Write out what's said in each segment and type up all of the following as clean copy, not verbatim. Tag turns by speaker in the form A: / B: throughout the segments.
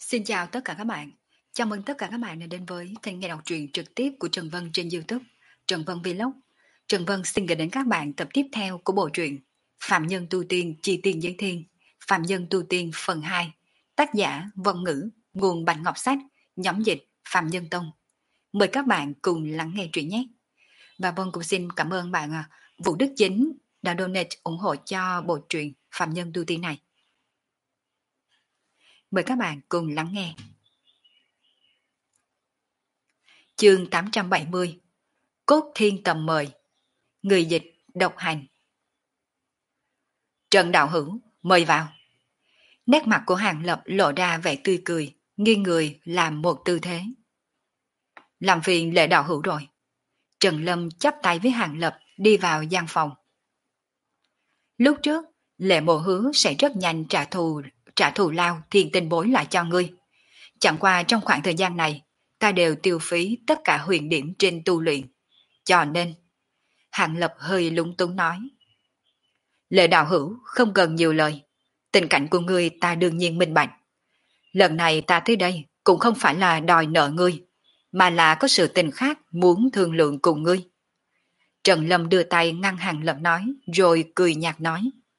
A: Xin chào tất cả các bạn. Chào mừng tất cả các bạn đã đến với kênh nghe đọc truyện trực tiếp của Trần Vân trên YouTube, Trần Vân Vlog. Trần Vân xin gửi đến các bạn tập tiếp theo của bộ truyện Phạm Nhân Tu Tiên Chi Tiên Giới Thiên, Phạm Nhân Tu Tiên phần 2, tác giả Vân Ngữ, nguồn Bạch Ngọc Sách, nhóm dịch Phạm Nhân Tông. Mời các bạn cùng lắng nghe truyện nhé. Và Vân cũng xin cảm ơn bạn Vũ Đức Chính đã donate ủng hộ cho bộ truyện Phạm Nhân Tu Tiên này. Mời các bạn cùng lắng nghe. Chương 870 Cốt Thiên Tầm Mời. Người dịch độc hành. Trần đạo hữu, mời vào. Nét mặt của Hàng Lập lộ ra vẻ tươi cười, nghiêng người làm một tư thế. Làm phiền Lệ đạo hữu rồi. Trần Lâm chắp tay với Hàng Lập đi vào gian phòng. Lúc trước, Lệ Mộ hứa sẽ rất nhanh trả thù lao thiên tinh bối lại cho ngươi. Chẳng qua trong khoảng thời gian này, ta đều tiêu phí tất cả huyền điểm trên tu luyện. Cho nên, Hàng Lập hơi lúng túng nói. Lệ đạo hữu không cần nhiều lời. Tình cảnh của ngươi ta đương nhiên minh bạch. Lần này ta tới đây cũng không phải là đòi nợ ngươi, mà là có sự tình khác muốn thương lượng cùng ngươi. Trần Lâm đưa tay ngăn Hàng Lập nói, rồi cười nhạt nói.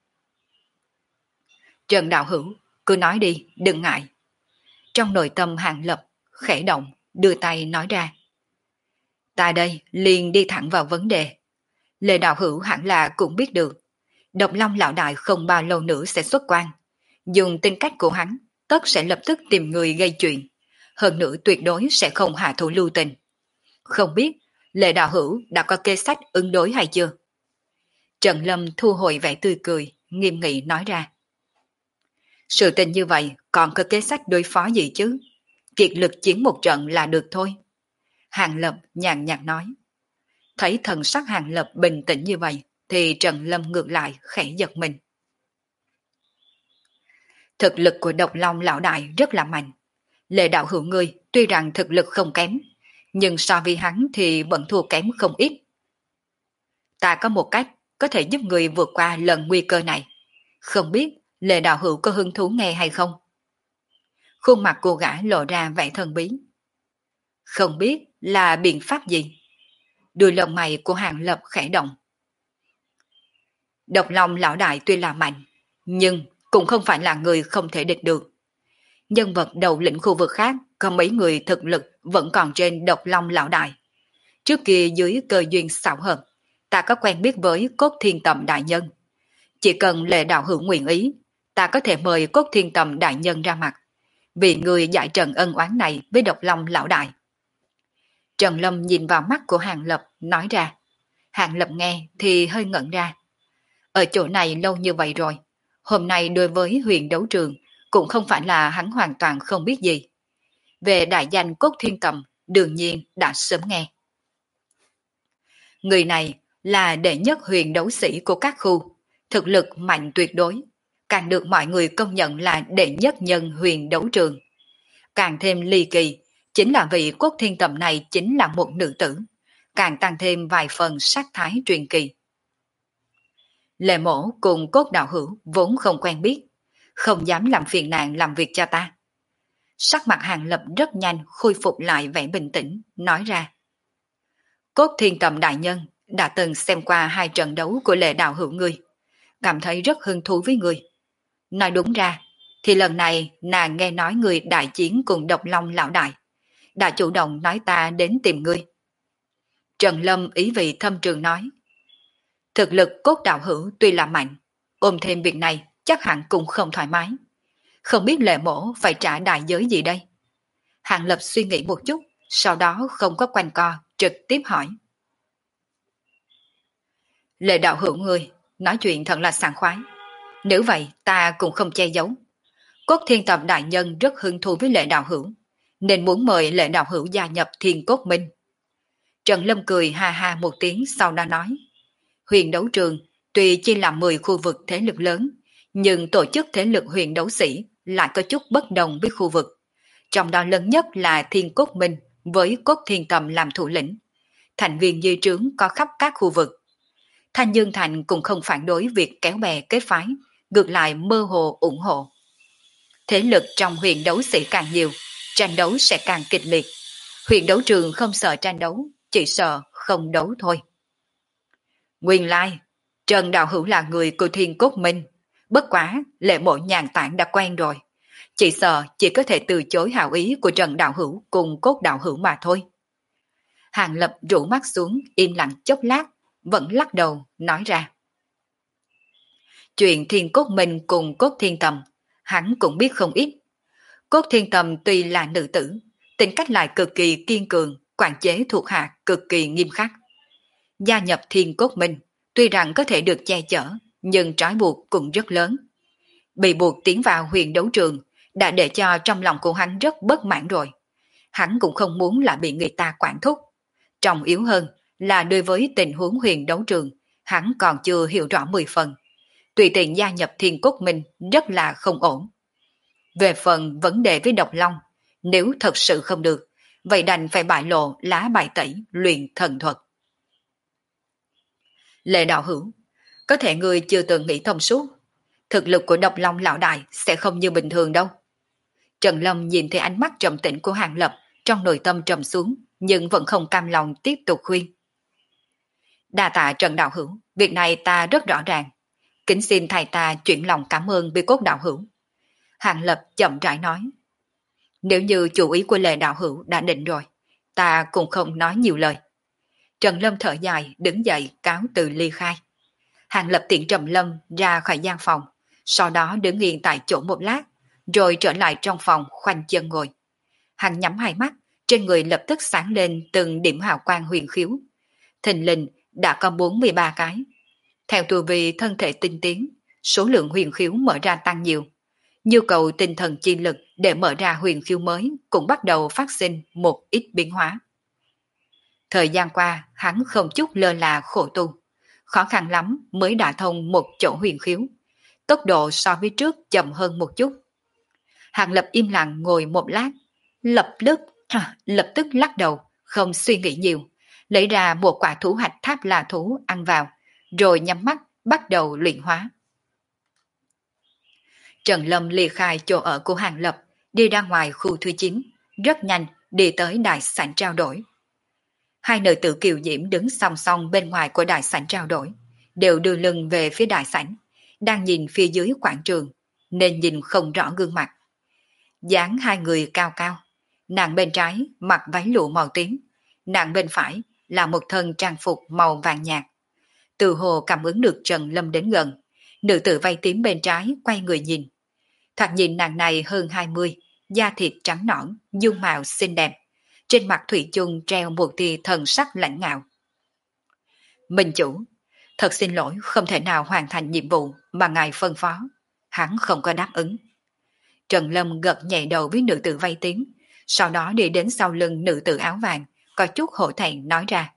A: Trần đạo hữu, cứ nói đi, đừng ngại. Trong nội tâm Hàng Lập khẽ động, đưa tay nói ra. Ta đây liền đi thẳng vào vấn đề. Lệ đạo hữu hẳn là cũng biết được. Độc Long lão đại không bao lâu nữa sẽ xuất quan. Dùng tính cách của hắn, tất sẽ lập tức tìm người gây chuyện. Hơn nữa tuyệt đối sẽ không hạ thủ lưu tình. Không biết Lệ đạo hữu đã có kế sách ứng đối hay chưa? Trần Lâm thu hồi vẻ tươi cười, nghiêm nghị nói ra. Sự tình như vậy còn có kế sách đối phó gì chứ? Kiệt lực chiến một trận là được thôi. Hàng Lập nhàn nhạt nói. Thấy thần sắc Hàng Lập bình tĩnh như vậy, thì Trần Lâm ngược lại khẽ giật mình. Thực lực của Độc Long lão đại rất là mạnh. Lệ đạo hữu ngươi tuy rằng thực lực không kém, nhưng so với hắn thì vẫn thua kém không ít. Ta có một cách có thể giúp người vượt qua lần nguy cơ này. Không biết Lệ đạo hữu có hứng thú nghe hay không? Khuôn mặt cô gã lộ ra vẻ thần bí. Không biết là biện pháp gì? Đuôi lông mày của Hàng Lập khẽ động. Độc Long lão đại tuy là mạnh, nhưng cũng không phải là người không thể địch được. Nhân vật đầu lĩnh khu vực khác có mấy người thực lực vẫn còn trên Độc Long lão đại. Trước kia dưới cơ duyên xảo hợp, ta có quen biết với Cốt Thiên Tầm đại nhân. Chỉ cần Lệ đạo hữu nguyện ý, ta có thể mời Cốt Thiên Tầm đại nhân ra mặt, vì người giải trần ân oán này với Độc Long lão đại. Trần Lâm nhìn vào mắt của Hàng Lập nói ra. Hàng Lập nghe thì hơi ngẩn ra. Ở chỗ này lâu như vậy rồi, hôm nay đối với huyền đấu trường cũng không phải là hắn hoàn toàn không biết gì. Về đại danh Cốt Thiên Tầm đương nhiên đã sớm nghe. Người này là đệ nhất huyền đấu sĩ của các khu, thực lực mạnh tuyệt đối, càng được mọi người công nhận là đệ nhất nhân huyền đấu trường. Càng thêm ly kỳ, chính là vị Cốt Thiên Tầm này chính là một nữ tử, càng tăng thêm vài phần sắc thái truyền kỳ. Lệ Mổ cùng Cốt đạo hữu vốn không quen biết, không dám làm phiền nàng làm việc cho ta. Sắc mặt Hàng Lập rất nhanh khôi phục lại vẻ bình tĩnh, nói ra. Cốt Thiên Tầm đại nhân đã từng xem qua 2 trận đấu của Lệ đạo hữu ngươi, cảm thấy rất hứng thú với ngươi. Nói đúng ra, thì lần này nàng nghe nói ngươi đại chiến cùng Độc Long lão đại, đã chủ động nói ta đến tìm ngươi. Trần Lâm ý vị thâm trường nói. Thực lực Cốt đạo hữu tuy là mạnh, ôm thêm việc này chắc hẳn cũng không thoải mái. Không biết Lệ Mổ phải trả đại giới gì đây? Hàng Lập suy nghĩ một chút, sau đó không có quanh co, trực tiếp hỏi. Lệ đạo hữu ngươi, nói chuyện thật là sảng khoái. Nếu vậy ta cũng không che giấu. Cốt Thiên Tầm đại nhân rất hứng thú với Lệ đạo hữu, nên muốn mời Lệ đạo hữu gia nhập Thiên Cốt Minh. Trần Lâm cười ha ha một tiếng sau đó nói. Huyền đấu trường tuy chia làm 10 khu vực thế lực lớn, nhưng tổ chức thế lực huyền đấu sĩ lại có chút bất đồng với khu vực. Trong đó lớn nhất là Thiên Cốt Minh với Cốt Thiên Tầm làm thủ lĩnh. Thành viên dưới trướng có khắp các khu vực. Thanh Dương Thành cũng không phản đối việc kéo bè kết phái, ngược lại mơ hồ ủng hộ. thế lực trong huyền đấu sĩ càng nhiều, tranh đấu sẽ càng kịch liệt. Huyền đấu trường không sợ tranh đấu, chỉ sợ không đấu thôi. Nguyên lai, Trần Đạo Hữu là người của Thiên Cốt Minh, bất quá Lệ Mộ nhàn tản đã quen rồi. Chỉ sợ chỉ có thể từ chối hảo ý của Trần Đạo Hữu cùng Cốt Đạo Hữu mà thôi. Hàng Lập rũ mắt xuống, im lặng chốc lát, vẫn lắc đầu, nói ra. Chuyện Thiên Cốt Minh cùng Cốt Thiên Tầm, hắn cũng biết không ít. Cốt Thiên Tầm tuy là nữ tử, tính cách lại cực kỳ kiên cường, quản chế thuộc hạ cực kỳ nghiêm khắc. Gia nhập Thiên Cốt Minh, tuy rằng có thể được che chở, nhưng trói buộc cũng rất lớn. Bị buộc tiến vào huyền đấu trường, đã để cho trong lòng của hắn rất bất mãn rồi. Hắn cũng không muốn là bị người ta quản thúc. Trọng yếu hơn là đối với tình huống huyền đấu trường, hắn còn chưa hiểu rõ 10 phần. Tùy tiện gia nhập Thiên Cốt Minh rất là không ổn. Về phần vấn đề với Độc Long, nếu thật sự không được, vậy đành phải bại lộ lá bài tẩy luyện thần thuật. Lệ Đạo Hữu, có thể người chưa từng nghĩ thông suốt. Thực lực của Độc Long lão đại sẽ không như bình thường đâu. Trần Lâm nhìn thấy ánh mắt trầm tĩnh của Hàng Lập, trong nội tâm trầm xuống, nhưng vẫn không cam lòng tiếp tục khuyên. Đa tạ Trần Đạo Hữu, việc này ta rất rõ ràng. Kính xin thầy ta chuyển lòng cảm ơn với Cốt Đạo Hữu. Hàng Lập chậm rãi nói. Nếu như chủ ý của Lệ Đạo Hữu đã định rồi, ta cũng không nói nhiều lời. Trần Lâm thở dài, đứng dậy cáo từ ly khai. Hàng Lập tiễn Trầm Lâm ra khỏi gian phòng, sau đó đứng yên tại chỗ một lát, rồi trở lại trong phòng khoanh chân ngồi. Hắn nhắm hai mắt, trên người lập tức sáng lên từng điểm hào quang huyền khiếu. Thình lình đã có 43 cái. Theo tu vi thân thể tinh tiến, số lượng huyền khiếu mở ra tăng nhiều. Nhu cầu tinh thần chi lực để mở ra huyền khiếu mới cũng bắt đầu phát sinh một ít biến hóa. Thời gian qua, hắn không chút lơ là khổ tu. Khó khăn lắm mới đả thông một chỗ huyền khiếu. Tốc độ so với trước chậm hơn một chút. Hàng Lập im lặng ngồi một lát, lập tức lắc đầu, không suy nghĩ nhiều, lấy ra một quả thú hạch tháp là thú ăn vào, rồi nhắm mắt bắt đầu luyện hóa. Trần Lâm ly khai chỗ ở của Hàng Lập, đi ra ngoài khu thứ 9, rất nhanh đi tới đại sảnh trao đổi. Hai nữ tử kiều diễm đứng song song bên ngoài của đại sảnh trao đổi, đều đưa lưng về phía đại sảnh, đang nhìn phía dưới quảng trường, nên nhìn không rõ gương mặt. Dáng hai người cao cao, nàng bên trái mặc váy lụa màu tím, nàng bên phải là một thân trang phục màu vàng nhạt. Từ hồ cảm ứng được Trần Lâm đến gần, nữ tử váy tím bên trái quay người nhìn. Thoạt nhìn nàng này hơn 20, da thịt trắng nõn, dung mạo xinh đẹp, trên mặt thủy chung treo một tia thần sắc lãnh ngạo. Minh chủ, thật xin lỗi không thể nào hoàn thành nhiệm vụ mà ngài phân phó, hắn không có đáp ứng. Trần Lâm gật nhẹ đầu với nữ tử váy tím, sau đó đi đến sau lưng nữ tử áo vàng, có chút hổ thẹn nói ra.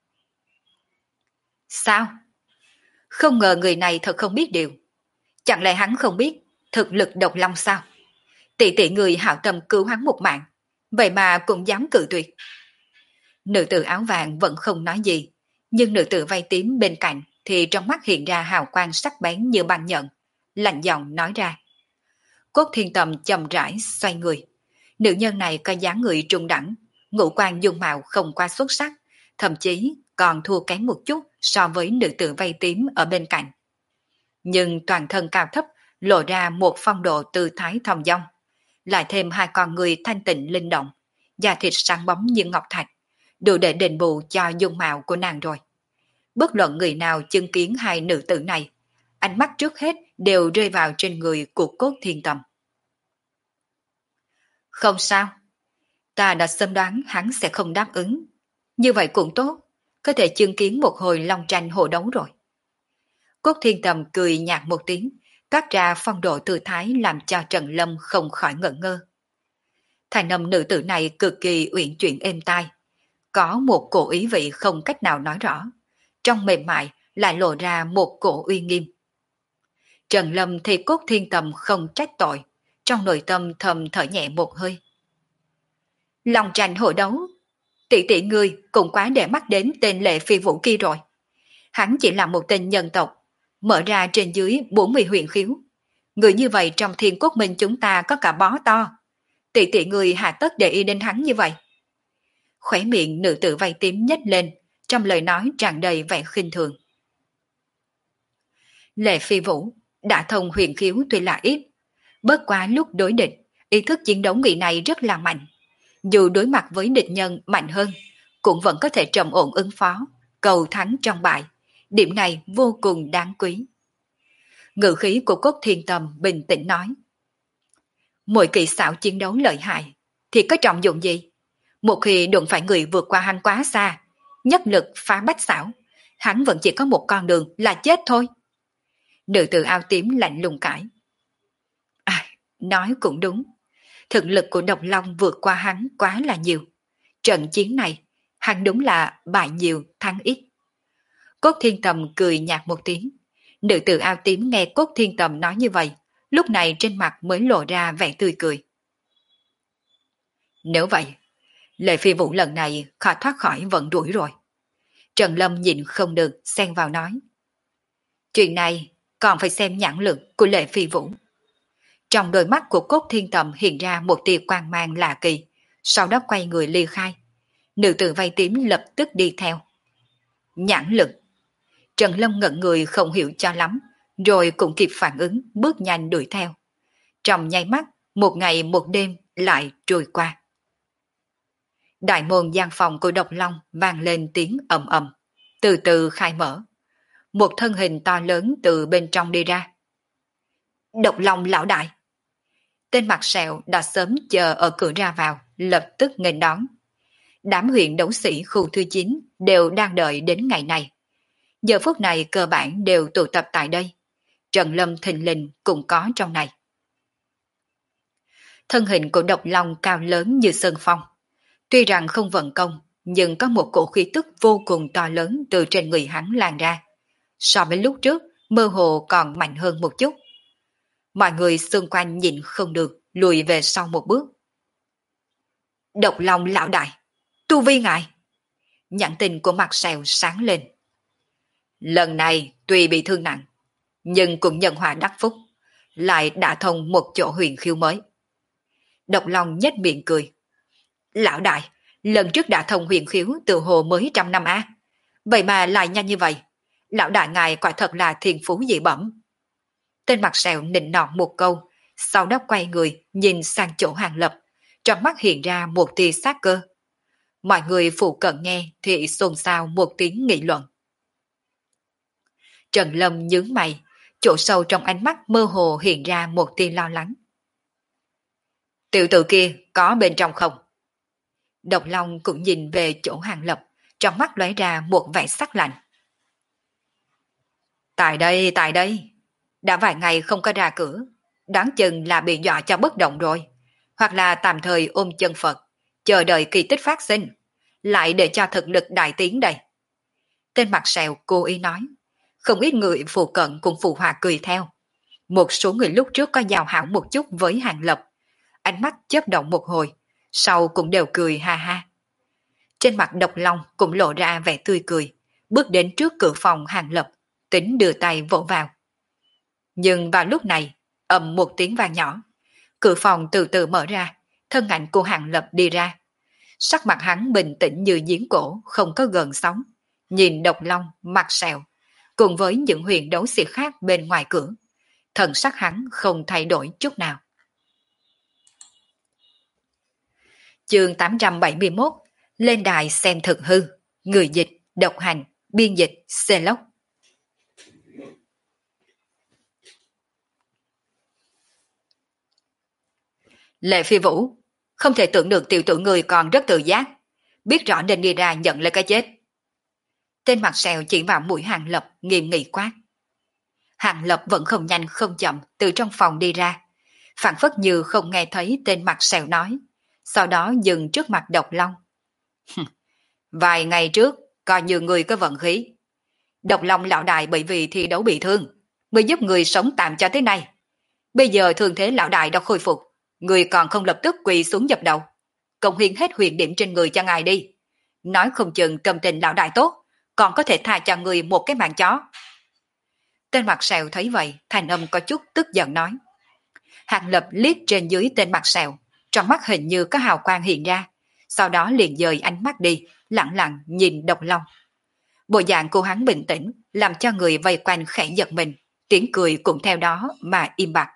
A: Sao? Không ngờ người này thật không biết điều. Chẳng lẽ hắn không biết thực lực Độc Long sao? Tỷ tỷ người hảo tâm cứu hắn một mạng, vậy mà cũng dám cự tuyệt. Nữ tử áo vàng vẫn không nói gì, nhưng nữ tử váy tím bên cạnh thì trong mắt hiện ra hào quang sắc bén như băng nhận, lạnh giọng nói ra. Cốt Thiên Tầm chậm rãi xoay người. Nữ nhân này có dáng người trung đẳng, ngũ quan dung mạo không qua xuất sắc, thậm chí còn thua kém một chút so với nữ tử váy tím ở bên cạnh. Nhưng toàn thân cao thấp lộ ra một phong độ tư thái thong dong, lại thêm hai con người thanh tịnh linh động, da thịt sáng bóng như ngọc thạch, đủ để đền bù cho dung mạo của nàng rồi. Bất luận người nào chứng kiến hai nữ tử này, ánh mắt trước hết đều rơi vào trên người của Cốt Thiên Tầm. Không sao, ta đã sớm đoán hắn sẽ không đáp ứng. Như vậy cũng tốt, có thể chứng kiến một hồi long tranh hổ đấu rồi. Cốt Thiên Tầm cười nhạt một tiếng, toát ra phong độ tư thái làm cho Trần Lâm không khỏi ngẩn ngơ. Thành âm nữ tử này cực kỳ uyển chuyển êm tai, có một cổ ý vị không cách nào nói rõ, trong mềm mại lại lộ ra một cổ uy nghiêm. Trần Lâm thì Cốt Thiên Tầm không trách tội, trong nội tâm thầm thở nhẹ một hơi. Long tranh hổ đấu, tỷ tỷ ngươi cũng quá để mắt đến tên Lệ Phi Vũ kia rồi. Hắn chỉ là một tên nhân tộc, mở ra trên dưới 40 huyền khiếu. Người như vậy trong Thiên Quốc Minh chúng ta có cả bó to. Tỷ tỷ người hạ tất để ý đến hắn như vậy. Khóe miệng nữ tử vây tím nhếch lên, trong lời nói tràn đầy vẻ khinh thường. Lệ Phi Vũ đã thông huyền khiếu tuy là ít, bất quá lúc đối địch, ý thức chiến đấu người này rất là mạnh. Dù đối mặt với địch nhân mạnh hơn, cũng vẫn có thể trầm ổn ứng phó, cầu thắng trong bại. Điểm này vô cùng đáng quý. Ngữ khí của Cốt Thiên Tầm bình tĩnh nói. Mỗi kỹ xảo chiến đấu lợi hại, thì có trọng dụng gì? Một khi đụng phải người vượt qua hắn quá xa, nhất lực phá bách xảo, hắn vẫn chỉ có một con đường là chết thôi. Nữ tử áo tím lạnh lùng cãi. À, nói cũng đúng. Thực lực của Độc Long vượt qua hắn quá là nhiều. Trận chiến này, hắn đúng là bại nhiều thắng ít. Cốt Thiên Tầm cười nhạt một tiếng. Nữ tử áo tím nghe Cốt Thiên Tầm nói như vậy, lúc này trên mặt mới lộ ra vẻ tươi cười. Nếu vậy, Lệ Phi Vũ lần này khó thoát khỏi vận đuổi rồi. Trần Lâm nhìn không được, xen vào nói. Chuyện này còn phải xem nhãn lực của Lệ Phi Vũ. Trong đôi mắt của Cốt Thiên Tầm hiện ra một tia quang mang lạ kỳ, sau đó quay người ly khai. Nữ tử vây tím lập tức đi theo. Nhãn lực. Trần Lâm ngẩn người không hiểu cho lắm, rồi cũng kịp phản ứng bước nhanh đuổi theo. Trong nháy mắt, một ngày một đêm lại trôi qua. Đại môn gian phòng của Độc Long vang lên tiếng ầm ầm, từ từ khai mở. Một thân hình to lớn từ bên trong đi ra. Độc Long lão đại. Tên mặt sẹo đã sớm chờ ở cửa ra vào, lập tức nghênh đón. Đám huyện đấu sĩ khu thứ 9 đều đang đợi đến ngày này. Giờ phút này cơ bản đều tụ tập tại đây. Trần Lâm thình lình cũng có trong này. Thân hình của Độc Long cao lớn như sơn phong. Tuy rằng không vận công, nhưng có một cổ khí tức vô cùng to lớn từ trên người hắn lan ra. So với lúc trước, mơ hồ còn mạnh hơn một chút. Mọi người xung quanh nhìn không được, lùi về sau một bước. Độc Long lão đại, tu vi ngài. Nhãn tình của mặt sẹo sáng lên. Lần này tuy bị thương nặng, nhưng cũng nhân hòa đắc phúc, lại đã thông một chỗ huyền khiêu mới. Độc Long nhếch miệng cười. Lão đại, lần trước đã thông huyền khiếu từ hồ mới 100 năm á. Vậy mà lại nhanh như vậy. Lão đại ngài quả thật là thiên phú dị bẩm. Tên mặt sẹo nịnh nọt một câu, sau đó quay người nhìn sang chỗ Hàng Lập, trong mắt hiện ra một tia sát cơ. Mọi người phụ cận nghe thì xôn xao một tiếng nghị luận. Trần Lâm nhướng mày, chỗ sâu trong ánh mắt mơ hồ hiện ra một tia lo lắng. Tiểu tử kia có bên trong không? Độc Long cũng nhìn về chỗ Hàng Lập, trong mắt lóe ra một vẻ sắc lạnh. Tại đây, đã vài ngày không có ra cửa, đoán chừng là bị dọa cho bất động rồi, hoặc là tạm thời ôm chân Phật, chờ đợi kỳ tích phát sinh, lại để cho thực lực đại tiến đây. Tên mặt sẹo cố ý nói, không ít người phụ cận cùng phụ hòa cười theo. Một số người lúc trước có giao hảo một chút với Hàng Lập, ánh mắt chớp động một hồi, sau cũng đều cười ha ha. Trên mặt Độc Long cũng lộ ra vẻ tươi cười, bước đến trước cửa phòng Hàng Lập, tính đưa tay vỗ vào. Nhưng vào lúc này, ầm một tiếng vang nhỏ, cửa phòng từ từ mở ra, thân ảnh của Hàng Lập đi ra. Sắc mặt hắn bình tĩnh như giếng cổ, không có gợn sóng, nhìn Độc Long mặt sẹo, cùng với những huyền đấu sĩ khác bên ngoài cửa. Thần sắc hắn không thay đổi chút nào. Chương 871, lên đài xem thực hư, người dịch, độc hành, biên dịch, xe lốc. Lệ Phi Vũ, không thể tưởng được tiểu tử người còn rất tự giác, biết rõ nên đi ra nhận lấy cái chết. Tên mặt sẹo chỉ vào mũi Hàng Lập nghiêm nghị quát. Hàng Lập vẫn không nhanh không chậm từ trong phòng đi ra, phảng phất như không nghe thấy tên mặt sẹo nói, sau đó dừng trước mặt Độc Long. Vài ngày trước, coi như người có vận khí. Độc Long lão đại bởi vì thi đấu bị thương, mới giúp người sống tạm cho thế này. Bây giờ thương thế lão đại đã khôi phục, người còn không lập tức quỳ xuống dập đầu, cống hiến hết huyền điểm trên người cho ngài đi. Nói không chừng tâm tình lão đại tốt, còn có thể tha cho người một cái mạng chó. Tên mặt sẹo thấy vậy, thanh âm có chút tức giận nói. Hàng Lập liếc trên dưới tên mặt sẹo, trong mắt hình như có hào quang hiện ra, sau đó liền dời ánh mắt đi, lặng lặng nhìn Độc Long. Bộ dạng của hắn bình tĩnh, làm cho người vây quanh khẽ giật mình, tiếng cười cũng theo đó mà im bặt.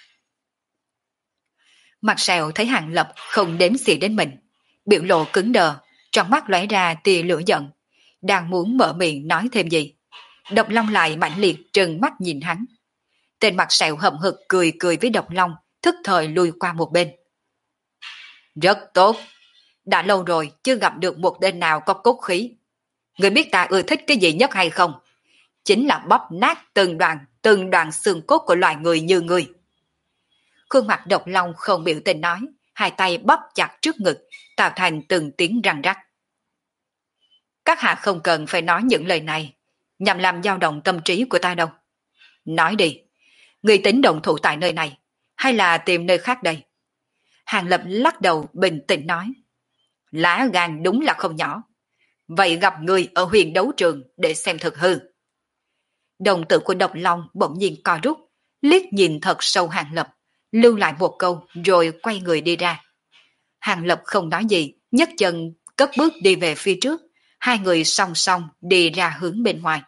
A: Mặt sẹo thấy Hàng Lập không đếm xỉa đến mình, biểu lộ cứng đờ, trong mắt lóe ra tia lửa giận, đang muốn mở miệng nói thêm gì. Độc Long lại mãnh liệt trừng mắt nhìn hắn. Tên mặt sẹo hậm hực cười cười với Độc Long, thức thời lui qua một bên. Rất tốt, đã lâu rồi chưa gặp được một tên nào có cốt khí. Người biết ta ưa thích cái gì nhất hay không? Chính là bóp nát từng đoạn xương cốt của loài người như người. Khuôn mặt Độc Long không biểu tình nói, hai tay bóp chặt trước ngực, tạo thành từng tiếng răng rắc. Các hạ không cần phải nói những lời này, nhằm làm dao động tâm trí của ta đâu. Nói đi, người tính động thủ tại nơi này, hay là tìm nơi khác đây? Hàng Lập lắc đầu bình tĩnh nói. Lá gan đúng là không nhỏ. Vậy gặp người ở huyền đấu trường để xem thực hư. Đồng tử của Độc Long bỗng nhiên co rút, liếc nhìn thật sâu Hàng Lập, lưu lại một câu rồi quay người đi ra. Hàng Lập không nói gì, nhấc chân cất bước đi về phía trước, hai người song song đi ra hướng bên ngoài.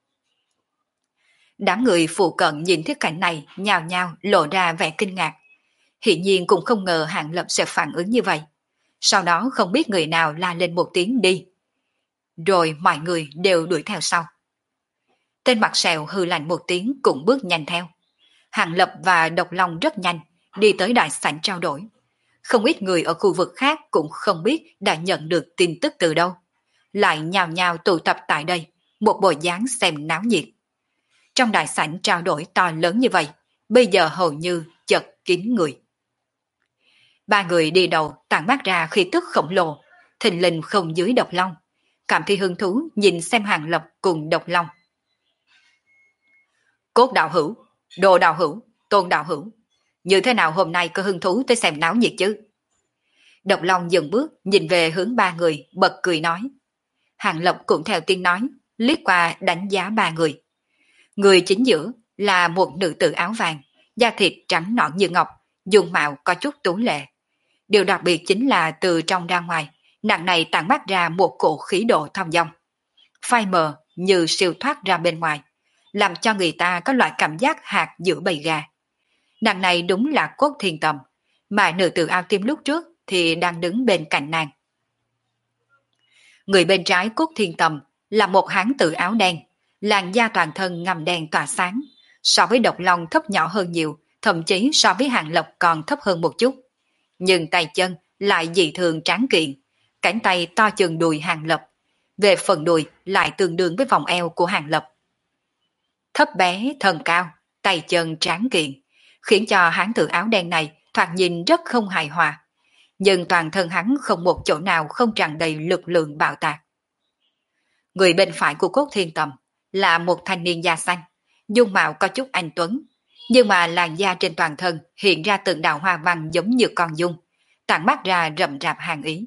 A: Đám người phụ cận nhìn thấy cảnh này nhào nhào lộ ra vẻ kinh ngạc. Hiển nhiên cũng không ngờ Hàng Lập sẽ phản ứng như vậy. Sau đó không biết người nào la lên một tiếng đi. Rồi mọi người đều đuổi theo sau. Tên mặt sẹo hừ lạnh một tiếng cũng bước nhanh theo. Hàng Lập và Độc Long rất nhanh đi tới đại sảnh trao đổi. Không ít người ở khu vực khác cũng không biết đã nhận được tin tức từ đâu. Lại nhào nhào tụ tập tại đây, một bộ dáng xem náo nhiệt. Trong đại sảnh trao đổi to lớn như vậy, bây giờ hầu như chật kín người. Ba người đi đầu tản mát ra khí tức khổng lồ, thình lình không dưới Độc Long. Cảm thấy hứng thú nhìn xem Hàng Lập cùng Độc Long. Cốt đạo hữu, đồ đạo hữu, tôn đạo hữu, như thế nào hôm nay có hứng thú tới xem náo nhiệt chứ? Độc Long dừng bước nhìn về hướng ba người, bật cười nói. Hàng Lập cũng theo tiếng nói, liếc qua đánh giá ba người. Người chính giữa là một nữ tử áo vàng, da thịt trắng nõn như ngọc, dung mạo có chút tú lệ. Điều đặc biệt chính là từ trong ra ngoài, nàng này tản mát ra một cổ khí độ thong dong, phai mờ như siêu thoát ra bên ngoài, làm cho người ta có loại cảm giác hạt giữa bầy gà. Nàng này đúng là Cốt Thiên Tầm, mà nữ tử áo tím lúc trước thì đang đứng bên cạnh nàng. Người bên trái Cốt Thiên Tầm là một hán tử áo đen, làn da toàn thân ngăm đen tỏa sáng, so với Độc Long thấp nhỏ hơn nhiều, thậm chí so với Hàng Lập còn thấp hơn một chút. Nhưng tay chân lại dị thường tráng kiện, cánh tay to chừng đùi Hàng Lập, về phần đùi lại tương đương với vòng eo của Hàng Lập. Thấp bé, thân cao, tay chân tráng kiện, khiến cho hán tử áo đen này thoạt nhìn rất không hài hòa. Nhưng toàn thân hắn không một chỗ nào không tràn đầy lực lượng bạo tạc. Người bên phải của Cốt Thiên Tầm là một thanh niên da xanh, dung mạo có chút anh tuấn, nhưng mà làn da trên toàn thân hiện ra từng đạo hoa văn giống như con dung, tản mát ra rậm rạp hàn ý.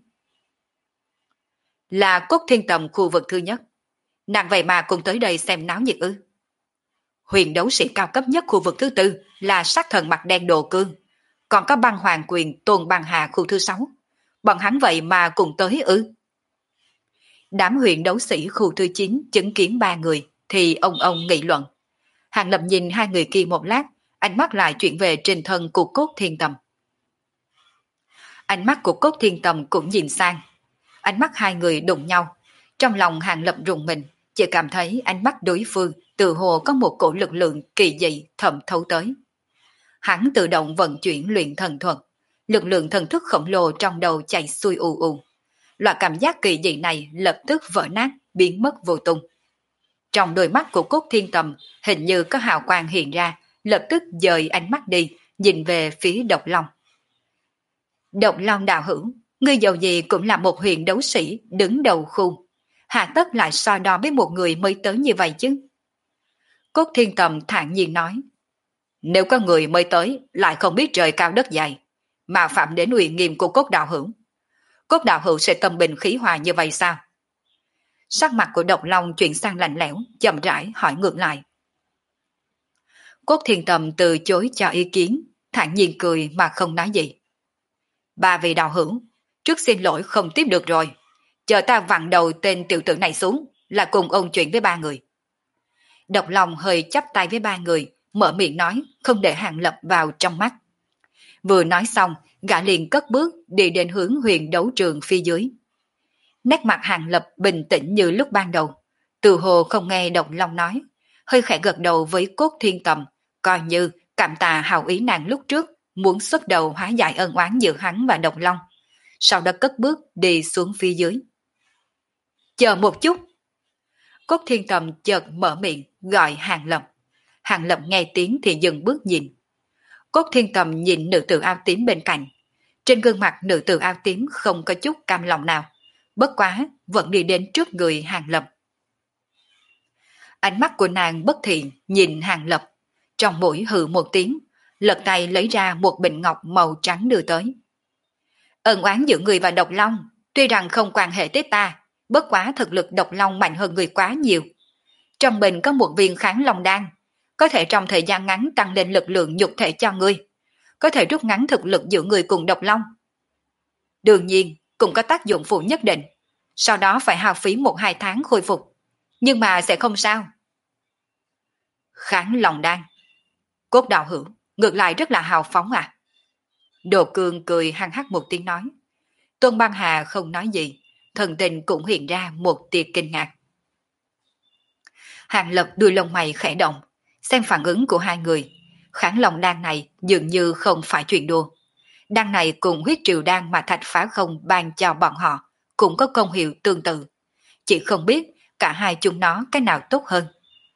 A: Là Cốt Thiên Tầm khu vực thứ nhất, nàng vậy mà cùng tới đây xem náo nhiệt ư? Huyền đấu sĩ cao cấp nhất khu vực thứ tư là sát thần mặt đen Đồ Cương, còn có băng hoàng quyền Tôn Băng Hà khu thứ sáu, bọn hắn vậy mà cùng tới ư? Đám huyền đấu sĩ khu thứ 9 chứng kiến ba người thì ông nghị luận. Hàng Lập nhìn hai người kia một lát, ánh mắt lại chuyển về trên thân của Cốt Thiên Tầm. Ánh mắt của Cốt Thiên Tầm cũng nhìn sang. Ánh mắt hai người đụng nhau. Trong lòng Hàng Lập rùng mình, chỉ cảm thấy ánh mắt đối phương tự hồ có một cổ lực lượng kỳ dị thẩm thấu tới. Hắn tự động vận chuyển luyện thần thuật, lực lượng thần thức khổng lồ trong đầu chạy xuôi ù ù. Loại cảm giác kỳ dị này lập tức vỡ nát, biến mất vô tung. Trong đôi mắt của Cốt Thiên Tầm hình như có hào quang hiện ra, lập tức dời ánh mắt đi, nhìn về phía Độc Long. Độc Long đạo hữu, ngươi dầu gì cũng là một huyền đấu sĩ đứng đầu khu, hạ tất lại so đo với một người mới tới như vậy chứ? Cốt Thiên Tầm thản nhiên nói. Nếu có người mới tới lại không biết trời cao đất dày, mà phạm đến uy nghiêm của Cốt đạo hữu, Cốt đạo hữu sẽ tâm bình khí hòa như vậy sao? Sắc mặt của Độc Long chuyển sang lạnh lẽo, chậm rãi hỏi ngược lại. Cốt Thiên Tầm từ chối cho ý kiến, thản nhiên cười mà không nói gì. Ba vị đạo hữu, trước xin lỗi không tiếp được rồi. Chờ ta vặn đầu tên tiểu tử này xuống là cùng ôn chuyện với ba người. Độc Long hơi chắp tay với ba người, mở miệng nói, không để Hàng Lập vào trong mắt. Vừa nói xong, gã liền cất bước đi đến hướng huyền đấu trường phía dưới. Nét mặt Hàng Lập bình tĩnh như lúc ban đầu, từ hồ không nghe Độc Long nói, hơi khẽ gật đầu với Cốt Thiên Tầm, coi như cảm tạ hào ý nàng lúc trước, muốn xuất đầu hóa giải ân oán giữa hắn và Độc Long. Sau đó cất bước đi xuống phía dưới. Chờ một chút. Cốt Thiên Tầm chợt mở miệng gọi Hàng Lập. Hàng Lập nghe tiếng thì dừng bước nhìn. Cốt Thiên Tầm nhìn nữ tử áo tím bên cạnh. Trên gương mặt nữ tử áo tím không có chút cam lòng nào. Bất quá vẫn đi đến trước người Hàng Lập. Ánh mắt của nàng bất thiện nhìn Hàng Lập. Trong mũi hừ một tiếng, lật tay lấy ra một bình ngọc màu trắng đưa tới. Ân oán giữa người và Độc Long, tuy rằng không quan hệ tới ta, bất quá thực lực Độc Long mạnh hơn người quá nhiều. Trong bình có một viên kháng long đan, có thể trong thời gian ngắn tăng lên lực lượng nhục thể cho ngươi, có thể rút ngắn thực lực giữa người cùng Độc Long. Đương nhiên, cũng có tác dụng phụ nhất định, sau đó phải hao phí 1-2 tháng khôi phục, nhưng mà sẽ không sao. Kháng long đan. Cốt đạo hữu, ngược lại rất là hào phóng à? Đồ Cương cười hăng hắc một tiếng nói. Tôn Băng Hà không nói gì, thần tình cũng hiện ra một tia kinh ngạc. Hàng Lập đuôi lông mày khẽ động, xem phản ứng của hai người. Kháng long đan này dường như không phải chuyện đùa. Đan này cùng huyết triều đan mà Thạch Phá Không ban cho bọn họ cũng có công hiệu tương tự. Chỉ không biết cả hai chúng nó cái nào tốt hơn.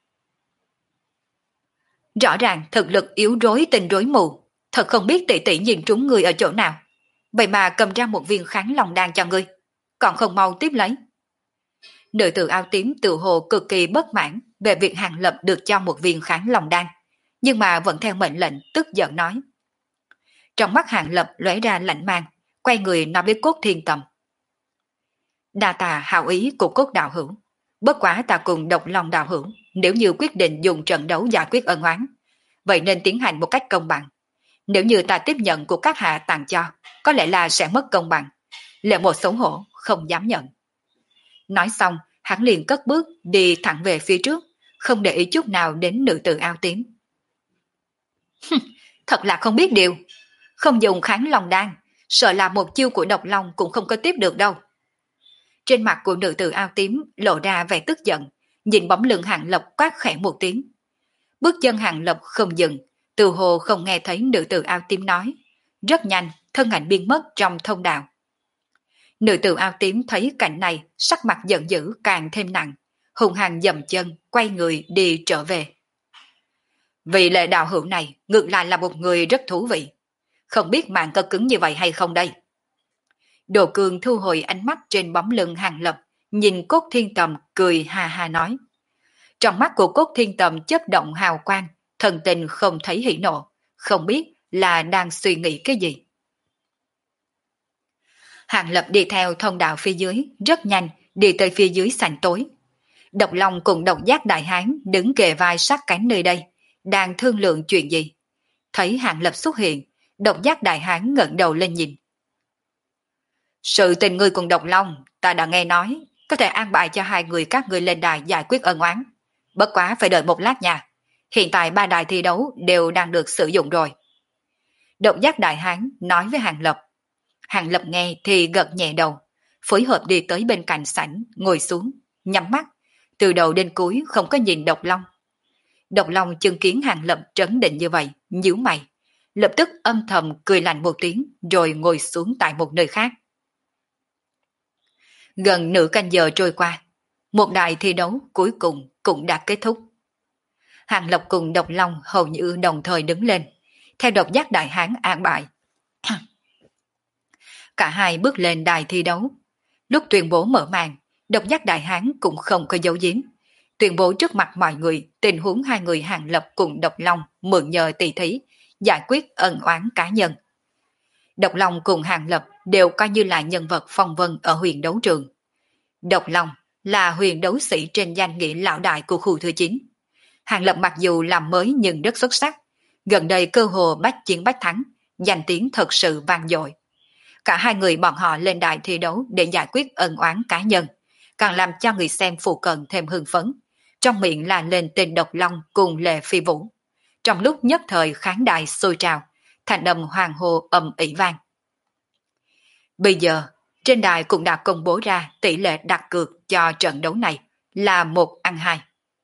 A: Rõ ràng thực lực yếu rối tình rối mù, thật không biết tỷ tỷ nhìn trúng người ở chỗ nào. Vậy mà cầm ra một viên kháng long đan cho ngươi, còn không mau tiếp lấy. Nữ tử áo tím tự hồ cực kỳ bất mãn về việc Hàng Lập được cho một viên kháng long đan, nhưng mà vẫn theo mệnh lệnh tức giận nói. Trong mắt Hàng Lập lóe ra lạnh mang, quay người nói với Cốt Thiên Tầm. Đa tà hảo ý của Cốt đạo hữu, bất quá ta cùng Độc Long đạo hữu, nếu như quyết định dùng trận đấu giải quyết ân oán, vậy nên tiến hành một cách công bằng. Nếu như ta tiếp nhận của các hạ tặng cho, có lẽ là sẽ mất công bằng. Lệ một xấu hổ, không dám nhận. Nói xong, hắn liền cất bước đi thẳng về phía trước, không để ý chút nào đến nữ tử áo tím. Thật là không biết điều. Không dùng kháng long đan, sợ là một chiêu của Độc Long cũng không có tiếp được đâu. Trên mặt của nữ tử áo tím lộ ra vẻ tức giận, nhìn bóng lưng Hàng Lập quát khẽ một tiếng. Bước chân Hàng Lập không dừng, từ hồ không nghe thấy nữ tử áo tím nói. Rất nhanh, thân ảnh biến mất trong thông đạo. Nữ tử áo tím thấy cảnh này, sắc mặt giận dữ càng thêm nặng, hùng hăng dậm chân, quay người đi trở về. Vị lệ đạo hữu này ngược lại là một người rất thú vị. Không biết mạng có cứng như vậy hay không đây? Đồ Cương thu hồi ánh mắt trên bóng lưng Hàng Lập, nhìn Cốt Thiên Tầm cười ha ha nói. Trong mắt của Cốt Thiên Tầm chớp động hào quang, thần tình không thấy hỉ nộ, không biết là đang suy nghĩ cái gì. Hàng Lập đi theo thông đạo phía dưới, rất nhanh, đi tới phía dưới sảnh tối. Độc Long cùng Độc Giác Đại Hán đứng kề vai sát cánh nơi đây, đang thương lượng chuyện gì. Thấy Hàng Lập xuất hiện, Độc Giác Đại Hán ngẩng đầu lên nhìn. Sự tình ngươi cùng Độc Long, ta đã nghe nói, có thể an bài cho hai người các ngươi lên đài giải quyết ân oán. Bất quá phải đợi một lát nha. Hiện tại 3 đài thi đấu đều đang được sử dụng rồi. Độc Giác Đại Hán nói với Hàng Lập. Hàng Lập nghe thì gật nhẹ đầu, phối hợp đi tới bên cạnh sảnh, ngồi xuống, nhắm mắt, từ đầu đến cuối không có nhìn Độc Long. Độc Long chứng kiến Hàng Lập trấn định như vậy, nhíu mày, lập tức âm thầm cười lạnh một tiếng rồi ngồi xuống tại một nơi khác. Gần nửa canh giờ trôi qua, một đài thi đấu cuối cùng cũng đã kết thúc. Hàng Lập cùng Độc Long hầu như đồng thời đứng lên, theo Độc Giác Đại Hán an bài. Cả hai bước lên đài thi đấu. Lúc tuyên bố mở màn, Độc Giác Đại Hán cũng không có giấu giếm, tuyên bố trước mặt mọi người tình huống hai người Hàng Lập cùng Độc Long mượn nhờ tỷ thí giải quyết ân oán cá nhân. Độc Long cùng Hàng Lập đều coi như là nhân vật phong vân ở huyền đấu trường. Độc Long là huyền đấu sĩ trên danh nghĩa lão đại của khu thứ 9. Hàng Lập mặc dù làm mới nhưng rất xuất sắc, Gần đây cơ hồ bách chiến bách thắng, danh tiếng thật sự vang dội. Cả hai người bọn họ lên đài thi đấu để giải quyết ân oán cá nhân, càng làm cho người xem phụ cận thêm hưng phấn. Trong miệng là lên tên Độc Long cùng Lệ Phi Vũ. Trong lúc nhất thời khán đài sôi trào, thành âm hoàng hô ầm ĩ vang. Bây giờ, trên đài cũng đã công bố ra tỷ lệ đặt cược cho trận đấu này là 1-2.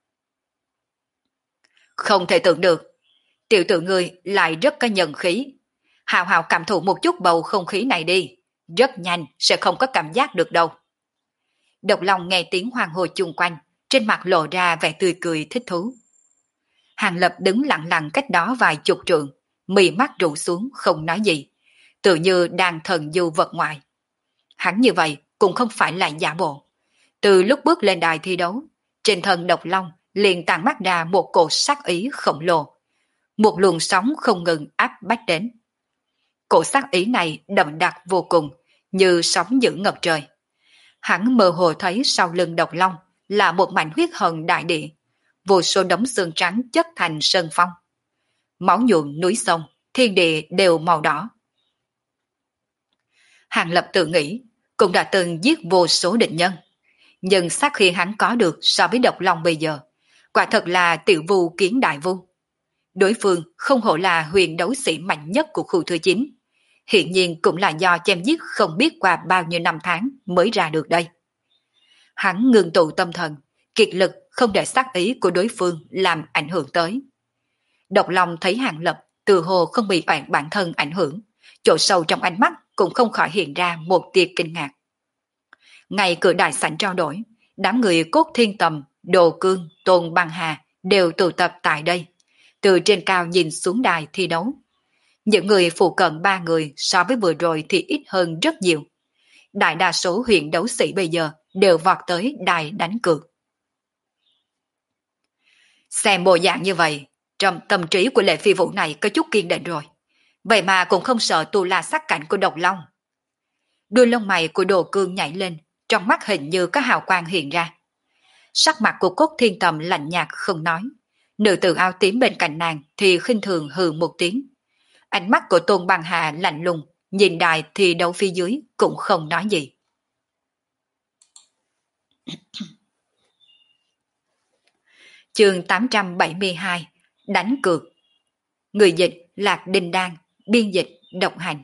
A: Không thể tưởng được, tiểu tử ngươi lại rất có nhân khí. Hào hào cảm thụ một chút bầu không khí này đi, rất nhanh sẽ không có cảm giác được đâu. Độc Long nghe tiếng hoàng hô chung quanh, trên mặt lộ ra vẻ tươi cười thích thú. Hàng Lập đứng lặng lặng cách đó vài chục trượng, mì mắt rũ xuống không nói gì, tự như đang thần du vật ngoại. Hắn như vậy cũng không phải là giả bộ. Từ lúc bước lên đài thi đấu, trên thân Độc Long liền tàn mắt ra một cổ sát ý khổng lồ. Một luồng sóng không ngừng áp bách đến. Cổ sát ý này đậm đặc vô cùng, như sóng dữ ngập trời. Hắn mơ hồ thấy sau lưng Độc Long là một mảnh huyết hồng đại địa, vô số đống xương trắng chất thành sơn phong. Máu nhuộm núi sông, thiên địa đều màu đỏ. Hàng Lập tự nghĩ, cũng đã từng giết vô số địch nhân. Nhưng sát khi hắn có được so với Độc Long bây giờ, quả thật là tiểu vu kiến đại vu. Đối phương không hổ là huyền đấu sĩ mạnh nhất của khu thứ 9. Hiện nhiên cũng là do chém giết không biết qua bao nhiêu năm tháng mới ra được đây. Hắn ngừng tụ tâm thần, kiệt lực không để sát ý của đối phương làm ảnh hưởng tới. Độc Long thấy Hàng Lập từ hồ không bị oan bản thân ảnh hưởng, chỗ sâu trong ánh mắt cũng không khỏi hiện ra một tia kinh ngạc. Ngay cửa đại sảnh trao đổi, đám người Cốt Thiên Tầm, Đồ Cương, Tôn Băng Hà đều tụ tập tại đây, từ trên cao nhìn xuống đài thi đấu. Những người phụ cận 3 người so với vừa rồi thì ít hơn rất nhiều. Đại đa số huyền đấu sĩ bây giờ đều vọt tới đài đánh cược. Xem bộ dạng như vậy, trong tâm trí của Lệ Phi Vũ này có chút kiên định rồi. Vậy mà cũng không sợ tu la sát cảnh của Độc Long. Đuôi lông mày của Đồ Cương nhảy lên, trong mắt hình như có hào quang hiện ra. Sắc mặt của Cốt Thiên Tầm lạnh nhạt không nói. Nữ tử áo tím bên cạnh nàng thì khinh thường hừ một tiếng. Ánh mắt của Tôn Băng Hà lạnh lùng, nhìn đài thì đấu phía dưới cũng không nói gì. Chương 872 Đánh cược. Người dịch Lạc Đinh Đan, biên dịch Độc Hành.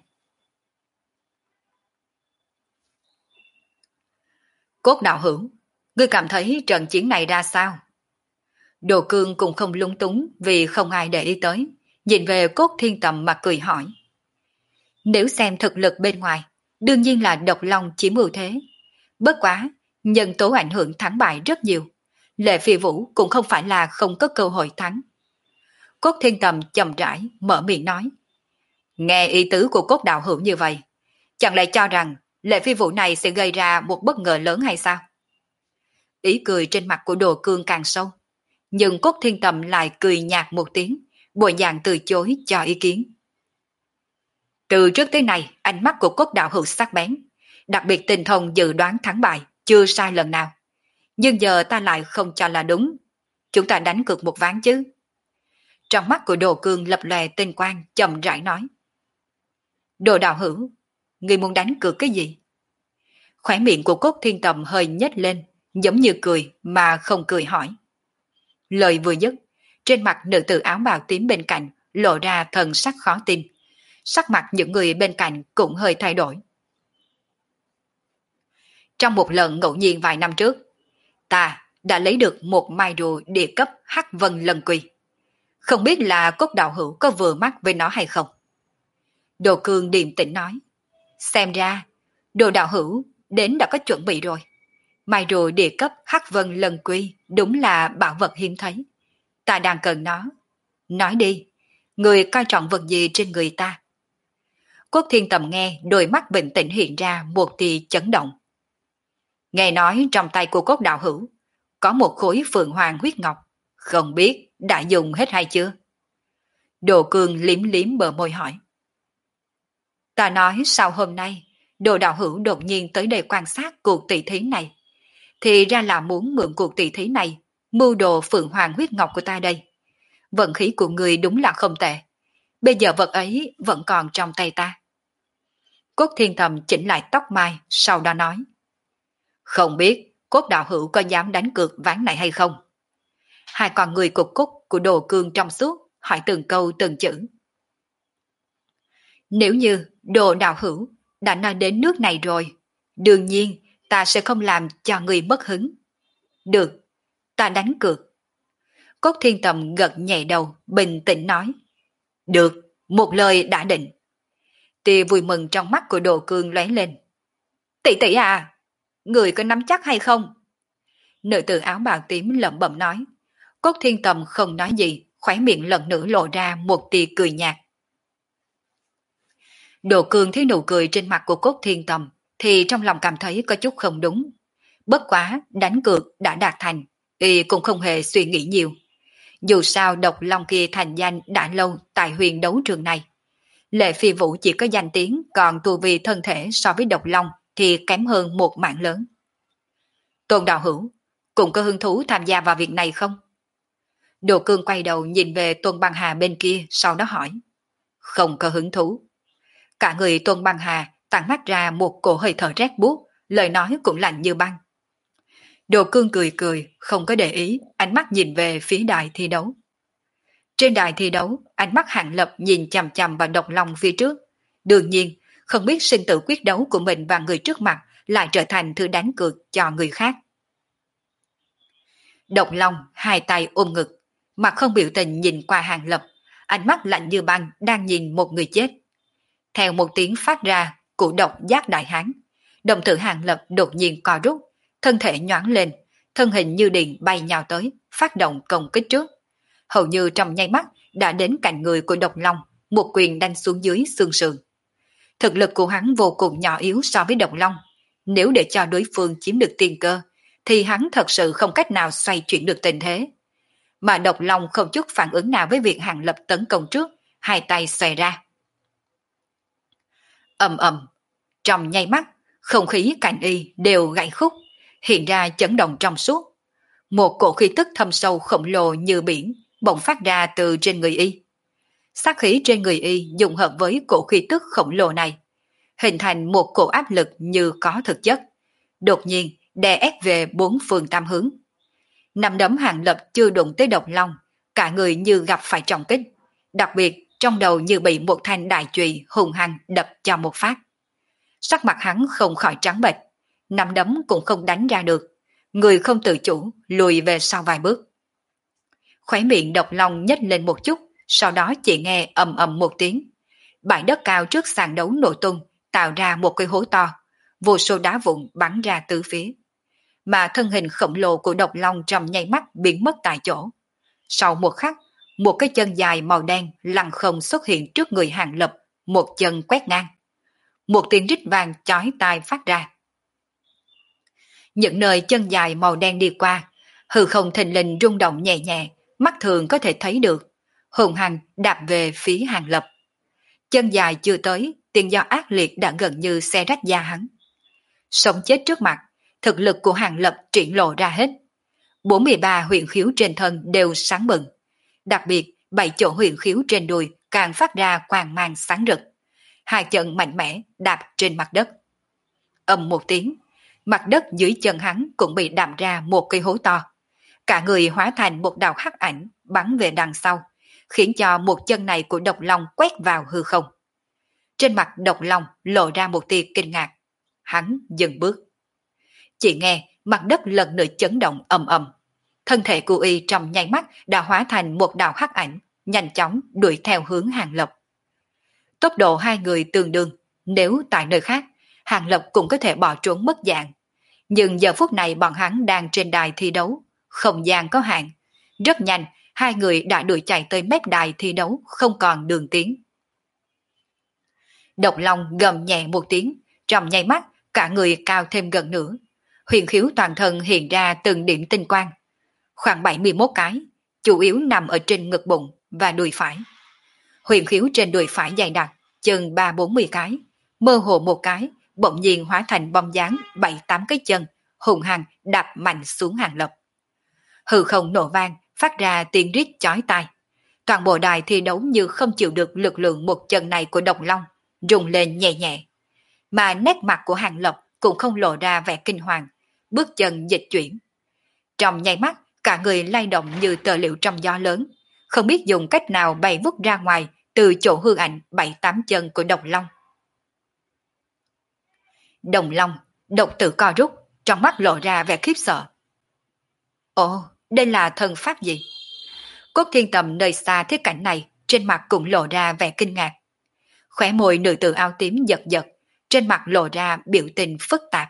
A: Cốt đạo hữu, ngươi cảm thấy trận chiến này ra sao? Đồ Cương cũng không lung túng vì không ai để ý tới, nhìn về Cốt Thiên Tầm mà cười hỏi. Nếu xem thực lực bên ngoài, đương nhiên là Độc Long chiếm ưu thế. Bất quá, nhân tố ảnh hưởng thắng bại rất nhiều. Lệ Phi Vũ cũng không phải là không có cơ hội thắng. Cốt Thiên Tầm chậm rãi mở miệng nói. Nghe ý tứ của Cốt đạo hữu như vậy, chẳng lẽ cho rằng Lệ Phi Vũ này sẽ gây ra một bất ngờ lớn hay sao? Ý cười trên mặt của Đồ Cương càng sâu, nhưng Cốt Thiên Tầm lại cười nhạt một tiếng, bộ dạng từ chối cho ý kiến. Từ trước tới nay, ánh mắt của Cốt đạo hữu sắc bén, đặc biệt tinh thông dự đoán thắng bại, chưa sai lần nào. Nhưng giờ ta lại không cho là đúng. Chúng ta đánh cược một ván chứ. Trong mắt của Đồ Cương lập lòe tinh quang, chậm rãi nói. Đồ đạo hữu, ngươi muốn đánh cược cái gì? Khóe miệng của Cốt Thiên Tầm hơi nhếch lên, giống như cười mà không cười hỏi. Lời vừa dứt, trên mặt nữ tử áo bào tím bên cạnh lộ ra thần sắc khó tin. Sắc mặt những người bên cạnh cũng hơi thay đổi. Trong một lần ngẫu nhiên vài năm trước, ta đã lấy được một mai rùa địa cấp Hắc Vân Lân Quy. Không biết là Cốt đạo hữu có vừa mắt với nó hay không? Đồ Cương điềm tĩnh nói. Xem ra, Đồ đạo hữu đến đã có chuẩn bị rồi. Mai rùa địa cấp Hắc Vân Lân Quy đúng là bảo vật hiếm thấy. Ta đang cần nó. Nói đi, người coi trọng vật gì trên người ta? Cốt Thiên Tầm nghe, đôi mắt bình tĩnh hiện ra một tia chấn động. Nghe nói trong tay của Cốt đạo hữu có một khối phượng hoàng huyết ngọc, không biết đã dùng hết hay chưa? Đồ Cương liếm liếm bờ môi hỏi. Ta nói sau hôm nay, Đồ đạo hữu đột nhiên tới đây quan sát cuộc tỷ thí này, thì ra là muốn mượn cuộc tỷ thí này mưu đồ phượng hoàng huyết ngọc của ta đây. vận khí của người đúng là không tệ. Bây giờ vật ấy vẫn còn trong tay ta. Cốt Thiên Tầm chỉnh lại tóc mai, sau đó nói. Không biết Cốt đạo hữu có dám đánh cược ván này hay không? Hai con người cục cúc của Đồ Cương trong suốt, hỏi từng câu từng chữ. Nếu như Đồ đạo hữu đã nói đến nước này rồi, đương nhiên ta sẽ không làm cho người mất hứng. Được, ta đánh cược. Cốt Thiên Tầm gật nhẹ đầu, bình tĩnh nói. Được, một lời đã định. Tia vui mừng trong mắt của Đồ Cương lóe lên. Tỷ tỷ à, người có nắm chắc hay không? Nữ tử áo bào tím lẩm bẩm nói. Cốt Thiên Tầm không nói gì, khóe miệng lần nữa lộ ra một tia cười nhạt. Đồ Cương thấy nụ cười trên mặt của Cốt Thiên Tầm, thì trong lòng cảm thấy có chút không đúng. Bất quá, đánh cược đã đạt thành, y cũng không hề suy nghĩ nhiều. Dù sao độc long kia thành danh đã lâu tại huyền đấu trường này. Lệ Phi Vũ chỉ có danh tiếng, còn tu vi thân thể so với độc long thì kém hơn một mạng lớn. Tôn đạo hữu, cũng có hứng thú tham gia vào việc này không? Đồ Cương quay đầu nhìn về Tôn Băng Hà bên kia, sau đó hỏi. Không có hứng thú. Cả người Tôn Băng Hà tản mắt ra một cổ hơi thở rét buốt, lời nói cũng lạnh như băng. Đồ Cương cười cười, không có để ý, ánh mắt nhìn về phía đài thi đấu. Trên đài thi đấu, ánh mắt Hàng Lập nhìn chằm chằm vào độc long phía trước. Đương nhiên, không biết sinh tử quyết đấu của mình và người trước mặt lại trở thành thứ đánh cược cho người khác. Độc long hai tay ôm ngực, mặt không biểu tình nhìn qua Hàng Lập, ánh mắt lạnh như băng đang nhìn một người chết. Theo một tiếng phát ra của độc giác đại hán, đồng tử Hàng Lập đột nhiên co rút, thân thể nhoáng lên, thân hình như điện bay nhào tới, phát động công kích trước. Hầu như trong nháy mắt đã đến cạnh người của độc long, một quyền đánh xuống dưới xương sườn. Thực lực của hắn vô cùng nhỏ yếu so với độc long, nếu để cho đối phương chiếm được tiên cơ, thì hắn thật sự không cách nào xoay chuyển được tình thế. Mà độc long không chút phản ứng nào với việc Hàng Lập tấn công trước, hai tay xòe ra. Ầm ầm, trong nháy mắt, không khí cạnh y đều gãy khúc, hiện ra chấn động trong suốt. Một cổ khí tức thâm sâu khổng lồ như biển bỗng phát ra từ trên người y. Sát khí trên người y dùng hợp với cổ khí tức khổng lồ này, hình thành một cổ áp lực như có thực chất, đột nhiên đè ép về bốn phương tám hướng. Nắm đấm Hàng Lập chưa đụng tới độc long, cả người như gặp phải trọng kích, đặc biệt trong đầu như bị một thanh đại chùy hùng hăng đập cho một phát. Sắc mặt hắn không khỏi trắng bệch, nắm đấm cũng không đánh ra được, người không tự chủ lùi về sau vài bước. Khóe miệng độc long nhếch lên một chút, sau đó chỉ nghe ầm ầm một tiếng. Bãi đất cao trước sàn đấu nổ tung, tạo ra một cái hố to, vô số đá vụn bắn ra tứ phía. Mà thân hình khổng lồ của độc long trong nháy mắt biến mất tại chỗ. Sau một khắc, một cái chân dài màu đen lăng không xuất hiện trước người Hàng Lập, một chân quét ngang. Một tiếng rít vang chói tai phát ra. Những nơi chân dài màu đen đi qua, hư không thình lình rung động nhẹ nhẹ, mắt thường có thể thấy được. Hùng hăng đạp về phía Hàng Lập. Chân dài chưa tới, tiếng gió ác liệt đã gần như xé rách da hắn. Sống chết trước mặt, thực lực của Hàng Lập triển lộ ra hết. 43 huyền khiếu trên thân đều sáng bừng. Đặc biệt, 7 chỗ huyền khiếu trên đùi càng phát ra quang mang sáng rực. Hai chân mạnh mẽ đạp trên mặt đất. Ầm một tiếng, mặt đất dưới chân hắn cũng bị đạp ra một cây hố to. Cả người hóa thành một đạo hắc ảnh bắn về đằng sau, khiến cho một chân này của độc long quét vào hư không. Trên mặt độc long lộ ra một tia kinh ngạc. Hắn dừng bước. Chỉ nghe mặt đất lần nữa chấn động ầm ầm. Thân thể của y trong nháy mắt đã hóa thành một đạo hắc ảnh, nhanh chóng đuổi theo hướng Hàng Lập. Tốc độ hai người tương đương, nếu tại nơi khác, Hàng Lập cũng có thể bỏ trốn mất dạng. Nhưng giờ phút này bọn hắn đang trên đài thi đấu, không gian có hạn. Rất nhanh, hai người đã đuổi chạy tới mép đài thi đấu, không còn đường tiến. Độc long gầm nhẹ một tiếng, trong nháy mắt, cả người cao thêm gần nửa. Huyền khiếu toàn thân hiện ra từng điểm tinh quang. Khoảng 71 cái, chủ yếu nằm ở trên ngực bụng và đùi phải. Huyền khiếu trên đùi phải dày đặc, chừng 3-40 cái, mơ hồ một cái, bỗng nhiên hóa thành bom dáng 7-8 cái chân, hùng hăng đạp mạnh xuống Hàng Lập. Hư không nổ vang, phát ra tiếng rít chói tai. Toàn bộ đài thi đấu như không chịu được lực lượng một chân này của Độc Long, rung lên nhẹ nhẹ. Mà nét mặt của Hàng Lập cũng không lộ ra vẻ kinh hoàng, bước chân dịch chuyển. Trong nháy mắt, cả người lay động như tờ liệu trong gió lớn, không biết dùng cách nào bay vút ra ngoài từ chỗ hư ảnh 7-8 chân của Độc Long. Đồng Long, độc tử co rút, trong mắt lộ ra vẻ khiếp sợ. Ồ, đây là thần pháp gì? Cốt Thiên Tầm nơi xa thấy cảnh này, trên mặt cũng lộ ra vẻ kinh ngạc. Khóe môi nữ tử áo tím giật giật, trên mặt lộ ra biểu tình phức tạp.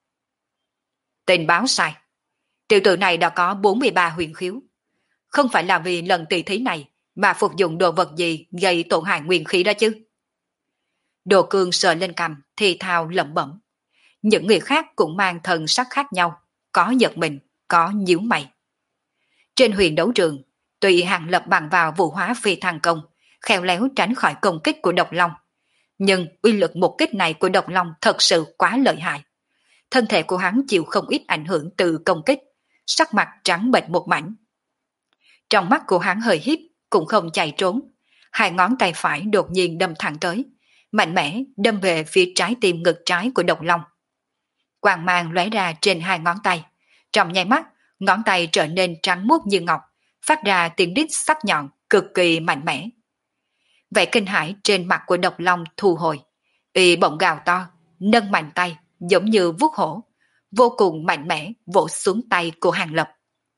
A: Tình báo sai. Tiểu tử này đã có 43 huyền khiếu. Không phải là vì lần tỷ thí này mà phục dụng đồ vật gì gây tổn hại nguyên khí đó chứ. Đồ Cương sờ lên cằm thì thào lẩm bẩm. Những người khác cũng mang thần sắc khác nhau, có giật mình, có nhíu mày. Trên huyền đấu trường, tuy Hàng Lập bằng vào vũ hóa phi thăng công, khéo léo tránh khỏi công kích của Độc Long, nhưng uy lực một kích này của Độc Long thật sự quá lợi hại. Thân thể của hắn chịu không ít ảnh hưởng từ công kích, sắc mặt trắng bệch một mảnh. Trong mắt của hắn hơi híp, cũng không chạy trốn, hai ngón tay phải đột nhiên đâm thẳng tới, mạnh mẽ đâm về phía trái tim ngực trái của Độc Long. Quang mang lóe ra trên hai ngón tay, trong nháy mắt, ngón tay trở nên trắng muốt như ngọc, phát ra tiếng rít sắc nhọn cực kỳ mạnh mẽ. Vẻ kinh hãi trên mặt của Độc Long thu hồi, y bỗng gào to, nâng mạnh tay giống như vuốt hổ, vô cùng mạnh mẽ vỗ xuống tay của Hàng Lập.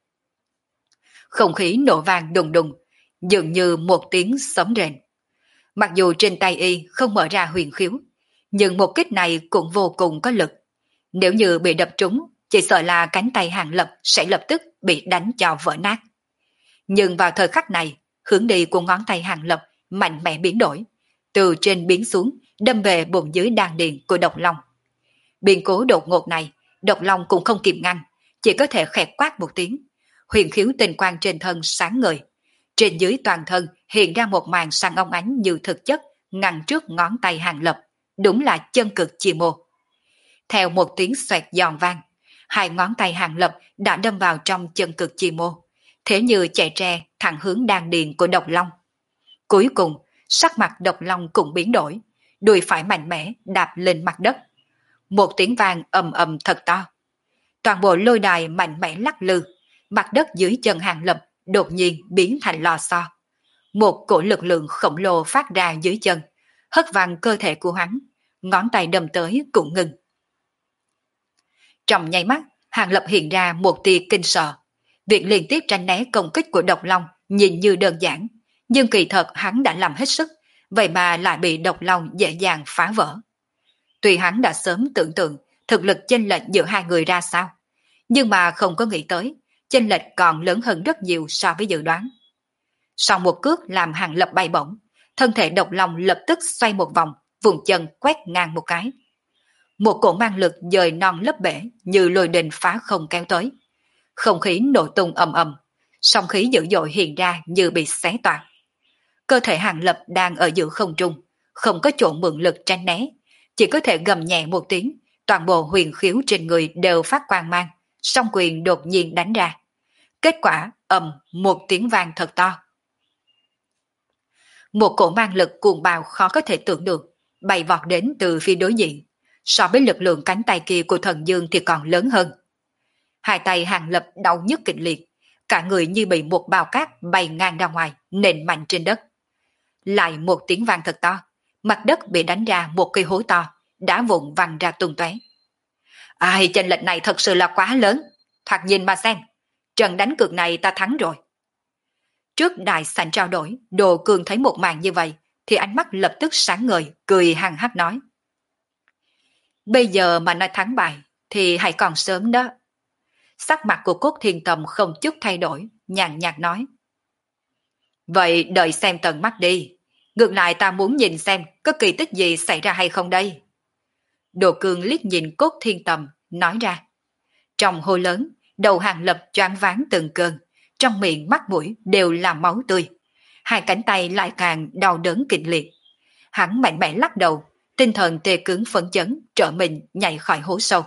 A: Không khí nổ vang đùng đùng, dường như một tiếng sấm rền. Mặc dù trên tay y không mở ra huyền khiếu, nhưng một kích này cũng vô cùng có lực. Nếu như bị đập trúng, chỉ sợ là cánh tay Hàng Lập sẽ lập tức bị đánh cho vỡ nát. Nhưng vào thời khắc này, hướng đi của ngón tay Hàng Lập mạnh mẽ biến đổi, từ trên biến xuống, đâm về bụng dưới đan điền của Độc Long. Biến cố đột ngột này, Độc Long cũng không kịp ngăn, chỉ có thể khẽ quát một tiếng. Huyền khiếu tinh quang trên thân sáng ngời, trên dưới toàn thân hiện ra một màn sáng óng ánh như thực chất ngăn trước ngón tay Hàng Lập, đúng là chân cực chi mô. Theo một tiếng xoẹt giòn vang, hai ngón tay Hàng Lập đã đâm vào trong chân cực chi mô, thế như chạy tre thẳng hướng đan điền của Độc Long. Cuối cùng, sắc mặt Độc Long cũng biến đổi, đùi phải mạnh mẽ đạp lên mặt đất. Một tiếng vang ầm ầm thật to. Toàn bộ lôi đài mạnh mẽ lắc lư, mặt đất dưới chân Hàng Lập đột nhiên biến thành lò xo. Một cổ lực lượng khổng lồ phát ra dưới chân, hất văng cơ thể của hắn, ngón tay đâm tới cũng ngừng. Trong nháy mắt, Hàng Lập hiện ra một tia kinh sợ. Việc liên tiếp tránh né công kích của Độc Long nhìn như đơn giản, nhưng kỳ thật hắn đã làm hết sức, vậy mà lại bị Độc Long dễ dàng phá vỡ. Tuy hắn đã sớm tưởng tượng thực lực chênh lệch giữa hai người ra sao, nhưng mà không có nghĩ tới chênh lệch còn lớn hơn rất nhiều so với dự đoán. Sau một cước làm Hàng Lập bay bổng, thân thể Độc Long lập tức xoay một vòng, vùng chân quét ngang một cái. Một cổ mang lực dời non lấp bể như lôi đình phá không kéo tới. Không khí nổ tung ầm ầm, sóng khí dữ dội hiện ra như bị xé toạc. Cơ thể Hàng Lập đang ở giữa không trung, không có chỗ mượn lực tránh né, chỉ có thể gầm nhẹ một tiếng, toàn bộ huyền khiếu trên người đều phát quang mang, song quyền đột nhiên đánh ra. Kết quả ầm một tiếng vang thật to. Một cổ mang lực cuồng bạo khó có thể tưởng được, bay vọt đến từ phía đối diện. So với lực lượng cánh tay kia của Thần Dương thì còn lớn hơn. Hai tay Hàng Lập đau nhức kịch liệt, cả người như bị một bao cát bay ngang ra ngoài, nện mạnh trên đất. Lại một tiếng vang thật to, mặt đất bị đánh ra một cây hố to, đá vụn văng ra tung tóe. Ai, chênh lệch này thật sự là quá lớn, thoạt nhìn mà xem, trận đánh cược này ta thắng rồi. Trước đại sảnh trao đổi, Đồ Cương thấy một màn như vậy, thì ánh mắt lập tức sáng ngời, cười hăng hắc nói. Bây giờ mà nói thắng bại, thì hãy còn sớm đó. Sắc mặt của Cốt Thiên Tầm không chút thay đổi, nhàn nhạt nói. Vậy đợi xem tận mắt đi, ngược lại ta muốn nhìn xem có kỳ tích gì xảy ra hay không đây. Đồ Cương liếc nhìn Cốt Thiên Tầm, nói ra. Trong hô lớn, đầu Hàng Lập choáng váng từng cơn, trong miệng mắt mũi đều là máu tươi. Hai cánh tay lại càng đau đớn kịch liệt. Hắn mạnh mẽ lắc đầu, tinh thần tê cứng phấn chấn, trở mình nhảy khỏi hố sâu.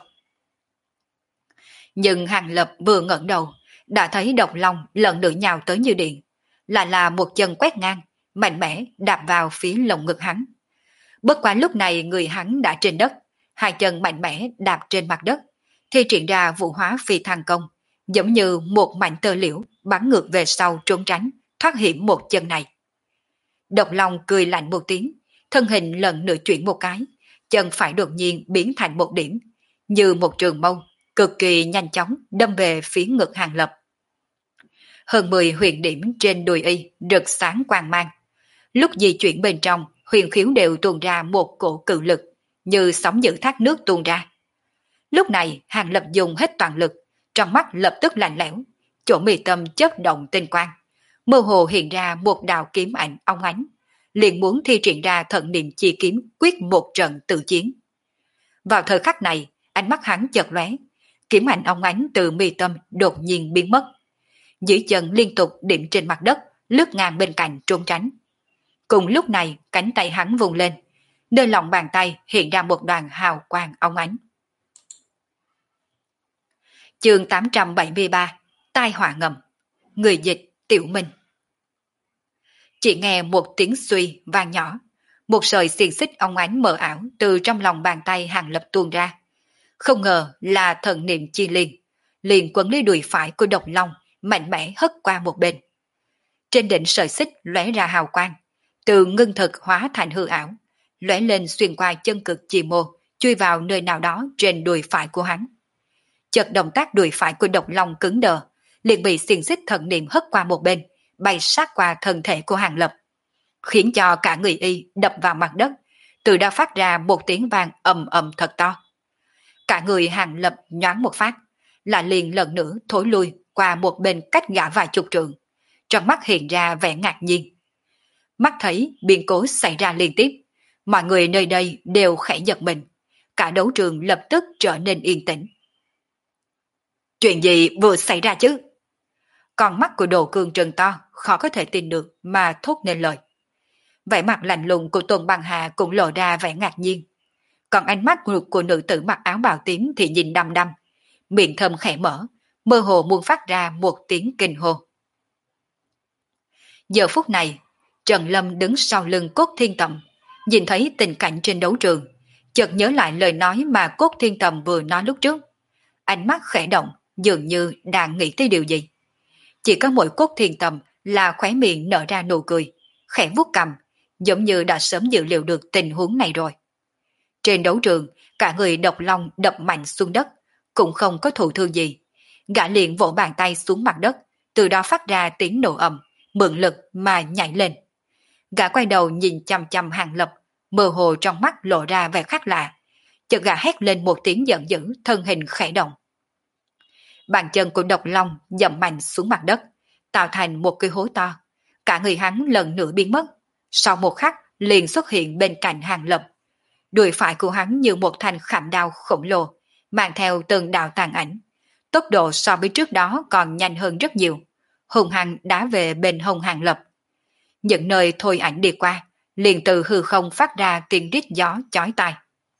A: Nhưng Hàng Lập vừa ngẩng đầu, đã thấy Độc Long lần nữa nhào tới như điện. lại là một chân quét ngang, mạnh mẽ đạp vào phía lồng ngực hắn. Bất quá lúc này người hắn đã trên đất, hai chân mạnh mẽ đạp trên mặt đất, thi triển ra vũ hóa phi thăng công, giống như một mảnh tơ liễu bắn ngược về sau trốn tránh, thoát hiểm một chân này. Độc Long cười lạnh một tiếng, thân hình lần nữa chuyển một cái, chân phải đột nhiên biến thành một điểm, như một trường mâu, cực kỳ nhanh chóng đâm về phía ngực Hàng Lập. Hơn 10 huyền điểm trên đùi y rực sáng quang mang. Lúc di chuyển bên trong, huyền khiếu đều tuôn ra một cổ cự lực, như sóng giữ thác nước tuôn ra. Lúc này Hàng Lập dùng hết toàn lực, trong mắt lập tức lạnh lẽo, chỗ mi tâm chớp động tinh quang, mơ hồ hiện ra một đạo kiếm ảnh óng ánh, liền muốn thi triển ra thần niệm chi kiếm quyết một trận tự chiến. Vào thời khắc này, ánh mắt hắn chợt lóe, kiếm ảnh óng ánh từ mi tâm đột nhiên biến mất. Dưới chân liên tục điểm trên mặt đất, lướt ngang bên cạnh trốn tránh. Cùng lúc này, cánh tay hắn vùng lên, nơi lòng bàn tay hiện ra một đoàn hào quang óng ánh. Chương 873, tai họa ngầm. Người dịch Tiểu Minh. Chỉ nghe một tiếng suy vang nhỏ, một sợi xiềng xích óng ánh mờ ảo từ trong lòng bàn tay Hàng Lập tuôn ra. Không ngờ là thần niệm chi liên, liền quấn lấy đùi phải của Độc Long, mạnh mẽ hất qua một bên. Trên đỉnh sợi xích lóe ra hào quang, từ ngưng thực hóa thành hư ảo, lóe lên xuyên qua chân cực chi mô, chui vào nơi nào đó trên đùi phải của hắn. Chợt động tác đùi phải của Độc Long cứng đờ, liền bị xiềng xích thần niệm hất qua một bên, bay sát qua thân thể của Hàng Lập, khiến cho cả người y đập vào mặt đất, từ đó phát ra một tiếng vang ầm ầm thật to. Cả người Hàng Lập nhoáng một phát, là liền lần nữa thối lui qua một bên cách gã vài chục trượng, trong mắt hiện ra vẻ ngạc nhiên. Mắt thấy biến cố xảy ra liên tiếp, mọi người nơi đây đều khẽ giật mình, cả đấu trường lập tức trở nên yên tĩnh. Chuyện gì vừa xảy ra chứ? Con mắt của Đồ Cương trừng to, khó có thể tin được mà thốt nên lời. Vẻ mặt lạnh lùng của Tôn Băng Hà cũng lộ ra vẻ ngạc nhiên. Còn ánh mắt của nữ tử mặc áo bào tím thì nhìn đăm đăm, miệng thầm khẽ mở, mơ hồ muốn phát ra một tiếng kinh hô. Giờ phút này, Trần Lâm đứng sau lưng Cốt Thiên Tầm, nhìn thấy tình cảnh trên đấu trường, chợt nhớ lại lời nói mà Cốt Thiên Tầm vừa nói lúc trước. Ánh mắt khẽ động, dường như đang nghĩ tới điều gì. Chỉ có mỗi Cốt Thiên Tầm là khóe miệng nở ra nụ cười, khẽ vuốt cằm, giống như đã sớm dự liệu được tình huống này rồi. Trên đấu trường, cả người Độc Long đập mạnh xuống đất, cũng không có thụ thương gì. Gã liền vỗ bàn tay xuống mặt đất, từ đó phát ra tiếng nổ ầm, mượn lực mà nhảy lên. Gã quay đầu nhìn chằm chằm Hàng Lập, mơ hồ trong mắt lộ ra vẻ khác lạ. Chợt gã hét lên một tiếng giận dữ, thân hình khẽ động. Bàn chân của Độc Long dậm mạnh xuống mặt đất, tạo thành một cái hố to. Cả người hắn lần nữa biến mất, sau một khắc liền xuất hiện bên cạnh Hàng Lập. Đùi phải của hắn như một thanh khảm đao khổng lồ, mang theo từng đạo tàn ảnh. Tốc độ so với trước đó còn nhanh hơn rất nhiều, hùng hăng đá về bên hông Hàng Lập. Những nơi thôi ảnh đi qua, liền từ hư không phát ra tiếng rít gió chói tai.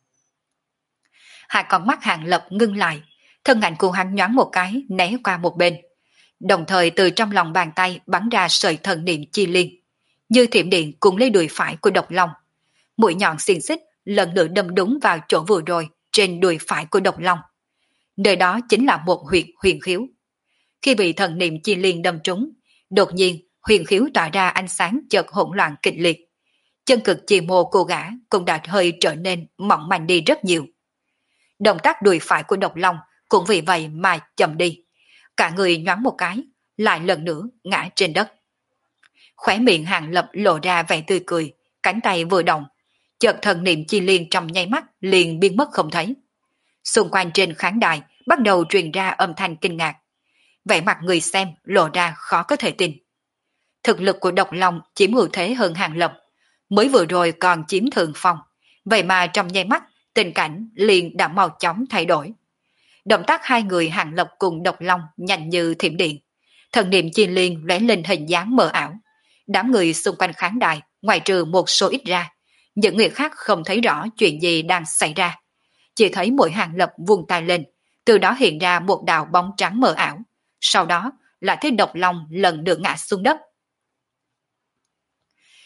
A: Hai con mắt Hàng Lập ngưng lại, thân ảnh của hắn nhoáng một cái né qua một bên, đồng thời từ trong lòng bàn tay bắn ra sợi thần niệm chi liên, như thiểm điện cùng lấy đùi phải của Độc Long. Mũi nhọn xiềng xích lần nữa đâm đúng vào chỗ vừa rồi trên đùi phải của Độc Long. Nơi đó chính là một huyệt huyền khiếu. Khi bị thần niệm chi liên đâm trúng, đột nhiên huyền khiếu tỏa ra ánh sáng chợt hỗn loạn kịch liệt. Chân cực chi mô của gã cũng đã hơi trở nên mỏng manh đi rất nhiều. Động tác đùi phải của Độc Long cũng vì vậy mà chậm đi. Cả người nhoáng một cái, lại lần nữa ngã trên đất. Khóe miệng Hàng Lập lộ ra vẻ tươi cười, cánh tay vừa động, chợt thần niệm chi liên trong nháy mắt liền biến mất không thấy. Xung quanh trên khán đài bắt đầu truyền ra âm thanh kinh ngạc. Vẻ mặt người xem lộ ra khó có thể tin. Thực lực của Độc Long chiếm ưu thế hơn Hàng Lập, mới vừa rồi còn chiếm thượng phong, vậy mà trong nháy mắt tình cảnh liền đã mau chóng thay đổi. Động tác hai người Hàng Lập cùng Độc Long nhanh như thiểm điện, thần niệm chi liên lóe lên hình dáng mờ ảo. Đám người xung quanh khán đài ngoại trừ một số ít ra, những người khác không thấy rõ chuyện gì đang xảy ra, chỉ thấy mỗi Hàng Lập vung tay lên, từ đó hiện ra một đạo bóng trắng mờ ảo, sau đó lại thấy Độc Long lần nữa ngã xuống đất.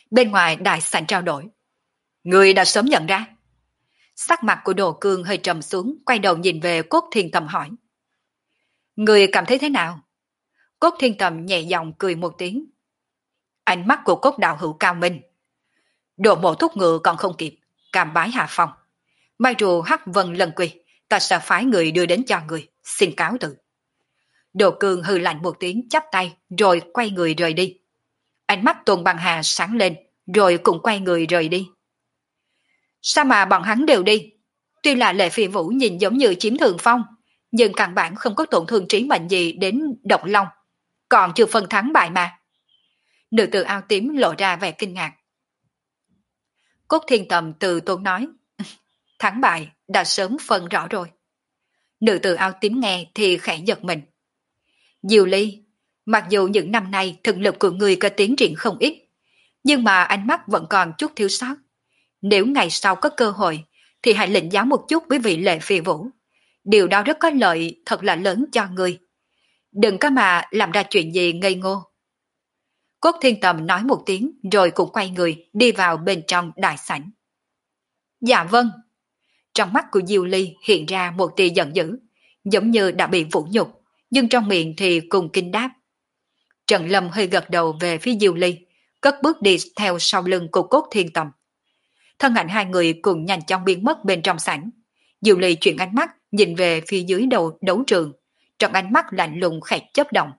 A: Bên ngoài đại sảnh trao đổi. Người đã sớm nhận ra. Sắc mặt của Đồ Cương hơi trầm xuống, quay đầu nhìn về Cốt Thiên Tầm hỏi. Người cảm thấy thế nào? Cốt Thiên Tầm nhẹ giọng cười một tiếng. Ánh mắt của Cốt đạo hữu cao minh. Độ mộ thúc ngựa còn không kịp, cam bái hạ phong. Mai rùa hắc vân lần quy, ta sẽ phái người đưa đến cho người, xin cáo từ. Đồ Cương hừ lạnh một tiếng chắp tay, rồi quay người rời đi. Ánh mắt Tôn Băng Hà sáng lên, rồi cũng quay người rời đi. Sao mà bọn hắn đều đi? Tuy là Lệ Phi Vũ nhìn giống như chiếm thượng phong, nhưng căn bản không có tổn thương trí mệnh gì đến Độc Long, còn chưa phân thắng bại mà. Nữ tử áo tím lộ ra vẻ kinh ngạc. Cốt Thiên Tầm từ tốn nói, thắng bại đã sớm phân rõ rồi. Nữ tử áo tím nghe thì khẽ giật mình. Diệu Ly, mặc dù những năm nay thực lực của người có tiến triển không ít, nhưng mà ánh mắt vẫn còn chút thiếu sót. Nếu ngày sau có cơ hội, thì hãy lĩnh giáo một chút với vị Lệ Phi Vũ. Điều đó rất có lợi, thật là lớn cho người. Đừng có mà làm ra chuyện gì ngây ngô. Cốt Thiên Tầm nói một tiếng rồi cũng quay người đi vào bên trong đại sảnh. Dạ vâng. Trong mắt của Diêu Ly hiện ra một tia giận dữ, giống như đã bị vũ nhục, nhưng trong miệng thì cùng kinh đáp. Trần Lâm hơi gật đầu về phía Diêu Ly, cất bước đi theo sau lưng của Cốt Thiên Tầm. Thân ảnh hai người cùng nhanh chóng biến mất bên trong sảnh. Diêu Ly chuyển ánh mắt nhìn về phía dưới đầu đấu trường, trong ánh mắt lạnh lùng khẽ chớp động.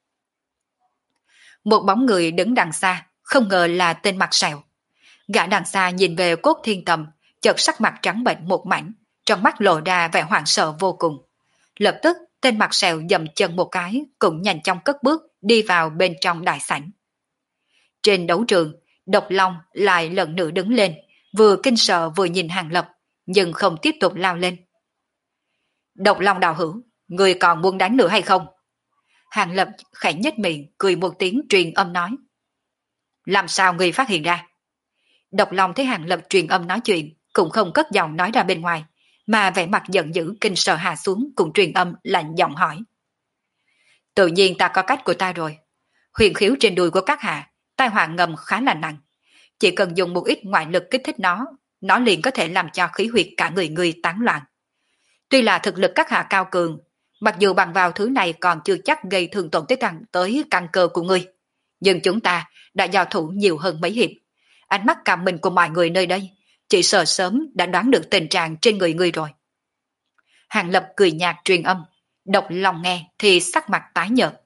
A: Một bóng người đứng đằng xa, không ngờ là tên mặt sẹo. Gã đằng xa nhìn về Cốt Thiên Tầm, chợt sắc mặt trắng bệnh một mảnh, trong mắt lộ ra vẻ hoảng sợ vô cùng. Lập tức tên mặt sẹo dậm chân một cái, cũng nhanh chóng cất bước đi vào bên trong đại sảnh. Trên đấu trường, Độc Long lại lần nữa đứng lên, vừa kinh sợ vừa nhìn Hàng Lập, nhưng không tiếp tục lao lên. Độc Long đạo hữu, người còn muốn đánh nữa hay không? Hàng Lập khẽ nhếch miệng, cười một tiếng truyền âm nói. Làm sao người phát hiện ra? Độc Long thấy Hàng Lập truyền âm nói chuyện, cũng không cất giọng nói ra bên ngoài, mà vẻ mặt giận dữ kinh sợ hạ xuống cùng truyền âm lạnh giọng hỏi. Tự nhiên ta có cách của ta rồi. Huyền khiếu trên đùi của các hạ, tai họa ngầm khá là nặng. Chỉ cần dùng một ít ngoại lực kích thích nó liền có thể làm cho khí huyết cả người tán loạn. Tuy là thực lực các hạ cao cường, mặc dù bằng vào thứ này còn chưa chắc gây thương tổn tới căn cơ của ngươi, nhưng chúng ta đã giao thủ nhiều hơn mấy hiệp. Ánh mắt cảm minh của mọi người nơi đây chỉ sợ sớm đã đoán được tình trạng trên người ngươi rồi. Hàng Lập cười nhạt truyền âm, Độc Long nghe thì sắc mặt tái nhợt.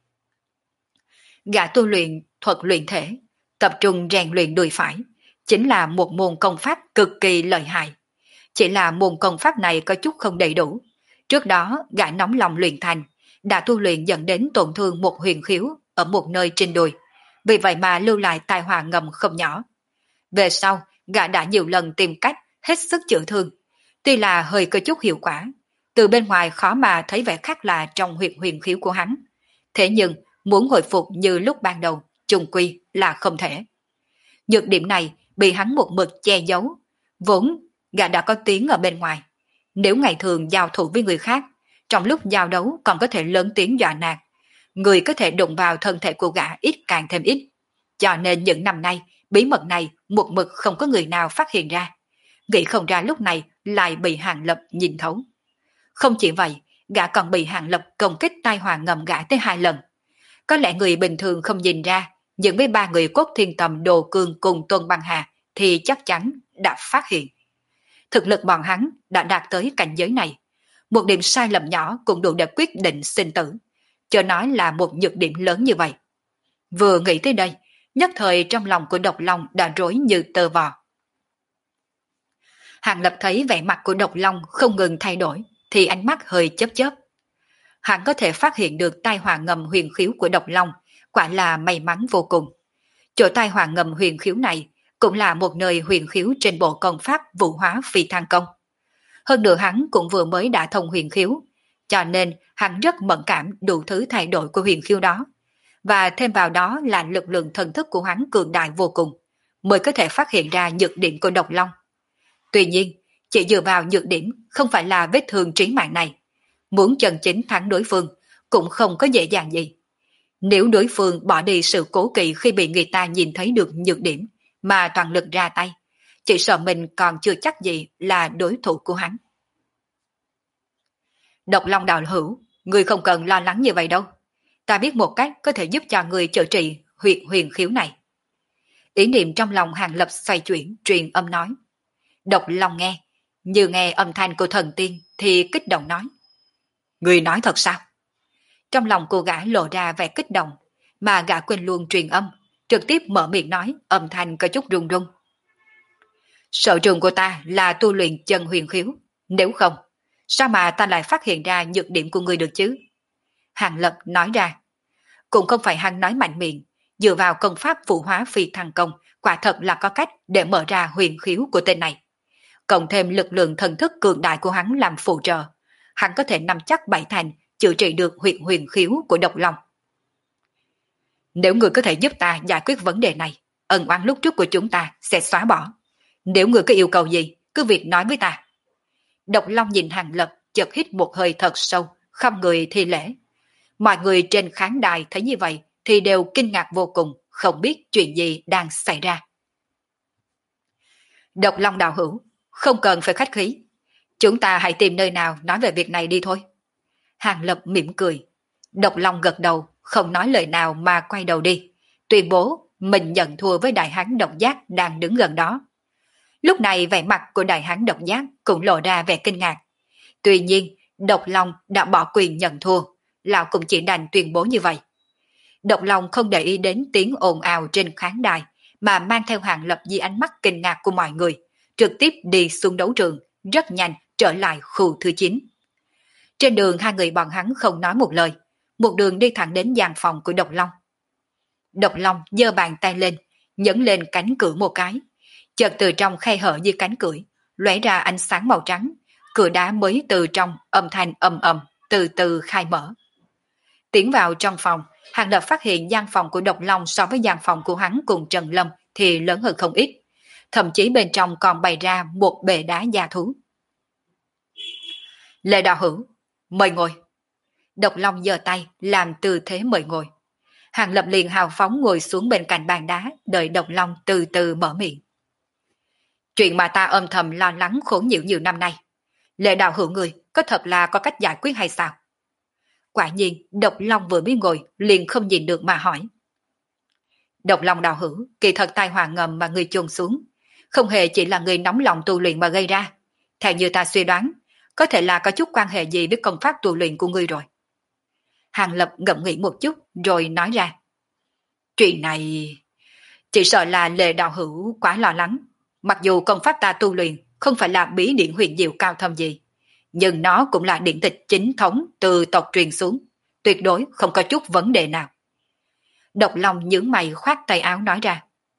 A: Gã tu luyện thuật luyện thể, tập trung rèn luyện đùi phải, chính là một môn công pháp cực kỳ lợi hại. Chỉ là môn công pháp này có chút không đầy đủ. Trước đó gã nóng lòng luyện thành, đã tu luyện dẫn đến tổn thương một huyền khiếu ở một nơi trên đùi, vì vậy mà lưu lại tai họa ngầm không nhỏ. Về sau, gã đã nhiều lần tìm cách hết sức chữa thương, tuy là hơi có chút hiệu quả, từ bên ngoài khó mà thấy vẻ khác lạ trong huyền khiếu của hắn. Thế nhưng, muốn hồi phục như lúc ban đầu, chung quy là không thể. Nhược điểm này bị hắn một mực che giấu, vốn gã đã có tiếng ở bên ngoài. Nếu ngày thường giao thủ với người khác, trong lúc giao đấu còn có thể lớn tiếng dọa nạt, người có thể đụng vào thân thể của gã ít càng thêm ít. Cho nên những năm nay, bí mật này một mực không có người nào phát hiện ra. Nghĩ không ra lúc này lại bị Hàng Lập nhìn thấu. Không chỉ vậy, gã còn bị Hàng Lập công kích tai họa ngầm gã tới 2 lần. Có lẽ người bình thường không nhìn ra, nhưng với 3 người Cốt Thiên Tầm, Đồ Cương cùng Tôn Băng Hà thì chắc chắn đã phát hiện. Thực lực bọn hắn đã đạt tới cảnh giới này. Một điểm sai lầm nhỏ cũng đủ để quyết định sinh tử, chớ nói là một nhược điểm lớn như vậy. Vừa nghĩ tới đây, nhất thời trong lòng của Độc Long đã rối như tơ vò. Hàng Lập thấy vẻ mặt của Độc Long không ngừng thay đổi, thì ánh mắt hơi chớp chớp. Hắn có thể phát hiện được tai họa ngầm huyền khiếu của Độc Long, quả là may mắn vô cùng. Chỗ tai họa ngầm huyền khiếu này cũng là một nơi huyền khiếu trên bộ công pháp Vũ Hóa Phi Thăng Công. Hơn nữa hắn cũng vừa mới đã thông huyền khiếu, cho nên hắn rất mẫn cảm đủ thứ thay đổi của huyền khiếu đó. Và thêm vào đó là lực lượng thần thức của hắn cường đại vô cùng, mới có thể phát hiện ra nhược điểm của Độc Long. Tuy nhiên, chỉ dựa vào nhược điểm không phải là vết thương trí mạng này. Muốn chân chính thắng đối phương cũng không có dễ dàng gì. Nếu đối phương bỏ đi sự cố kỵ khi bị người ta nhìn thấy được nhược điểm, mà toàn lực ra tay, chỉ sợ mình còn chưa chắc gì là đối thủ của hắn. Độc Long đạo hữu, người không cần lo lắng như vậy đâu. Ta biết một cách có thể giúp cho người chữa trị huyệt huyền khiếu này. Ý niệm trong lòng Hàng Lập xoay chuyển, truyền âm nói. Độc Long nghe, như nghe âm thanh của thần tiên thì kích động nói. Người nói thật sao? Trong lòng cô gã lộ ra vẻ kích động, mà gã quên luôn truyền âm, trực tiếp mở miệng nói, âm thanh có chút run run. Sở trường của ta là tu luyện chân huyền khiếu, nếu không, sao mà ta lại phát hiện ra nhược điểm của người được chứ? Hàng Lập nói ra, cũng không phải hắn nói mạnh miệng, dựa vào công pháp phụ hóa phi thăng công, quả thật là có cách để mở ra huyền khiếu của tên này. Cộng thêm lực lượng thần thức cường đại của hắn làm phụ trợ, hắn có thể nắm chắc bảy thành chữa trị được huyệt huyền khiếu của Độc Long. Nếu người có thể giúp ta giải quyết vấn đề này, ân oán lúc trước của chúng ta sẽ xóa bỏ. Nếu người có yêu cầu gì, cứ việc nói với ta. Độc Long nhìn Hàng Lập, chợt hít một hơi thật sâu, không người thi lễ. Mọi người trên khán đài thấy như vậy thì đều kinh ngạc vô cùng, không biết chuyện gì đang xảy ra. Độc Long đạo hữu, không cần phải khách khí. Chúng ta hãy tìm nơi nào nói về việc này đi thôi. Hàng Lập mỉm cười. Độc Long gật đầu, không nói lời nào mà quay đầu đi, tuyên bố mình nhận thua với đại hán độc giác đang đứng gần đó. Lúc này vẻ mặt của đại hán độc giác cũng lộ ra vẻ kinh ngạc. Tuy nhiên, Độc Long đã bỏ quyền nhận thua, lão cũng chỉ đành tuyên bố như vậy. Độc Long không để ý đến tiếng ồn ào trên khán đài, mà mang theo Hàng Lập dưới ánh mắt kinh ngạc của mọi người, trực tiếp đi xuống đấu trường, rất nhanh trở lại khu thứ 9. Trên đường hai người bọn hắn không nói một lời, một đường đi thẳng đến gian phòng của Độc Long. Độc Long giơ bàn tay lên, nhấn lên cánh cửa một cái. Chợt từ trong khe hở dưới cánh cửa, lóe ra ánh sáng màu trắng, cửa đá mới từ trong âm thanh ầm ầm từ từ khai mở. Tiến vào trong phòng, Hàng Lập phát hiện gian phòng của Độc Long so với gian phòng của hắn cùng Trần Lâm thì lớn hơn không ít. Thậm chí bên trong còn bày ra một bệ đá gia thú. Lệ đạo hữu, mời ngồi. Độc Long giơ tay làm tư thế mời ngồi. Hàng Lập liền hào phóng ngồi xuống bên cạnh bàn đá, đợi Độc Long từ từ mở miệng. Chuyện mà ta âm thầm lo lắng khốn nhiễu nhiều năm nay, Lệ đạo hữu người có thật là có cách giải quyết hay sao? Quả nhiên, Độc Long vừa mới ngồi liền không nhìn được mà hỏi. Độc Long đạo hữu, kỳ thật tai họa ngầm mà người chôn xuống, không hề chỉ là người nóng lòng tu luyện mà gây ra. Theo như ta suy đoán, có thể là có chút quan hệ gì với công pháp tu luyện của ngươi rồi. Hàng Lập ngẫm nghĩ một chút rồi nói ra. Chuyện này chỉ sợ là Lệ đạo hữu quá lo lắng. Mặc dù công pháp ta tu luyện không phải là bí điển huyền diệu cao thâm gì, nhưng nó cũng là điển tịch chính thống từ tộc truyền xuống, tuyệt đối không có chút vấn đề nào. Độc Long nhướng mày khoát tay áo nói ra.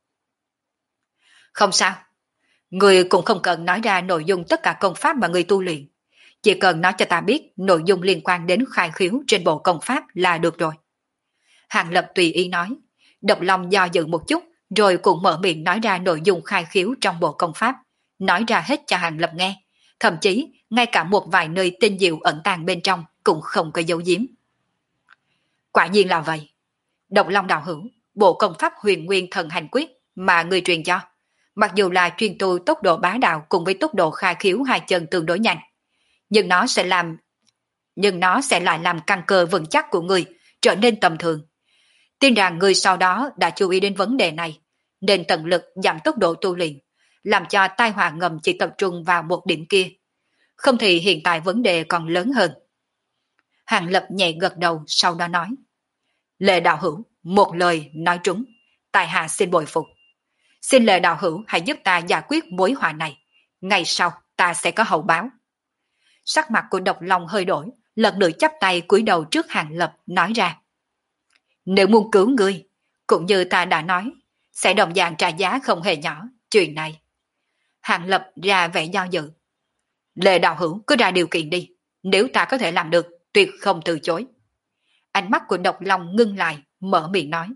A: Không sao, người cũng không cần nói ra nội dung tất cả công pháp mà người tu luyện, chỉ cần nói cho ta biết nội dung liên quan đến khai khiếu trên bộ công pháp là được rồi. Hàng Lập tùy ý nói. Độc Long do dự một chút rồi cũng mở miệng nói ra nội dung khai khiếu trong bộ công pháp, nói ra hết cho Hàng Lập nghe, thậm chí ngay cả một vài nơi tinh diệu ẩn tàng bên trong cũng không có giấu giếm. Quả nhiên là vậy. Độc Long đạo hữu, bộ công pháp Huyền Nguyên Thần Hành Quyết mà người truyền cho, mặc dù là chuyên tu tốc độ bá đạo cùng với tốc độ khai khiếu hai chân tương đối nhanh, nhưng nó sẽ lại làm căn cơ vững chắc của người trở nên tầm thường. Tin rằng người sau đó đã chú ý đến vấn đề này, nên tận lực giảm tốc độ tu luyện, làm cho tai họa ngầm chỉ tập trung vào một điểm kia. Không thì hiện tại vấn đề còn lớn hơn. Hàng Lập nhẹ gật đầu sau đó nói. Lệ đạo hữu, một lời nói trúng, tại hạ xin bồi phục. Xin Lệ đạo hữu hãy giúp ta giải quyết mối họa này. Ngày sau ta sẽ có hậu báo. Sắc mặt của Độc Long hơi đổi, lần nữa chắp tay cúi đầu trước Hàng Lập nói ra. Nếu muốn cứu ngươi, cũng như ta đã nói, sẽ đồng dạng trả giá không hề nhỏ, chuyện này. Hàng Lập ra vẻ do dự. Lệ đạo hữu cứ ra điều kiện đi, nếu ta có thể làm được, tuyệt không từ chối. Ánh mắt của Độc Long ngưng lại, mở miệng nói.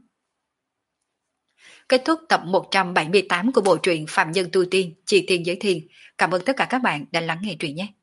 A: Kết thúc tập 178 của bộ truyện Phạm Nhân Tu Tiên, Chi Tiên Giới Thiên. Cảm ơn tất cả các bạn đã lắng nghe truyện nhé.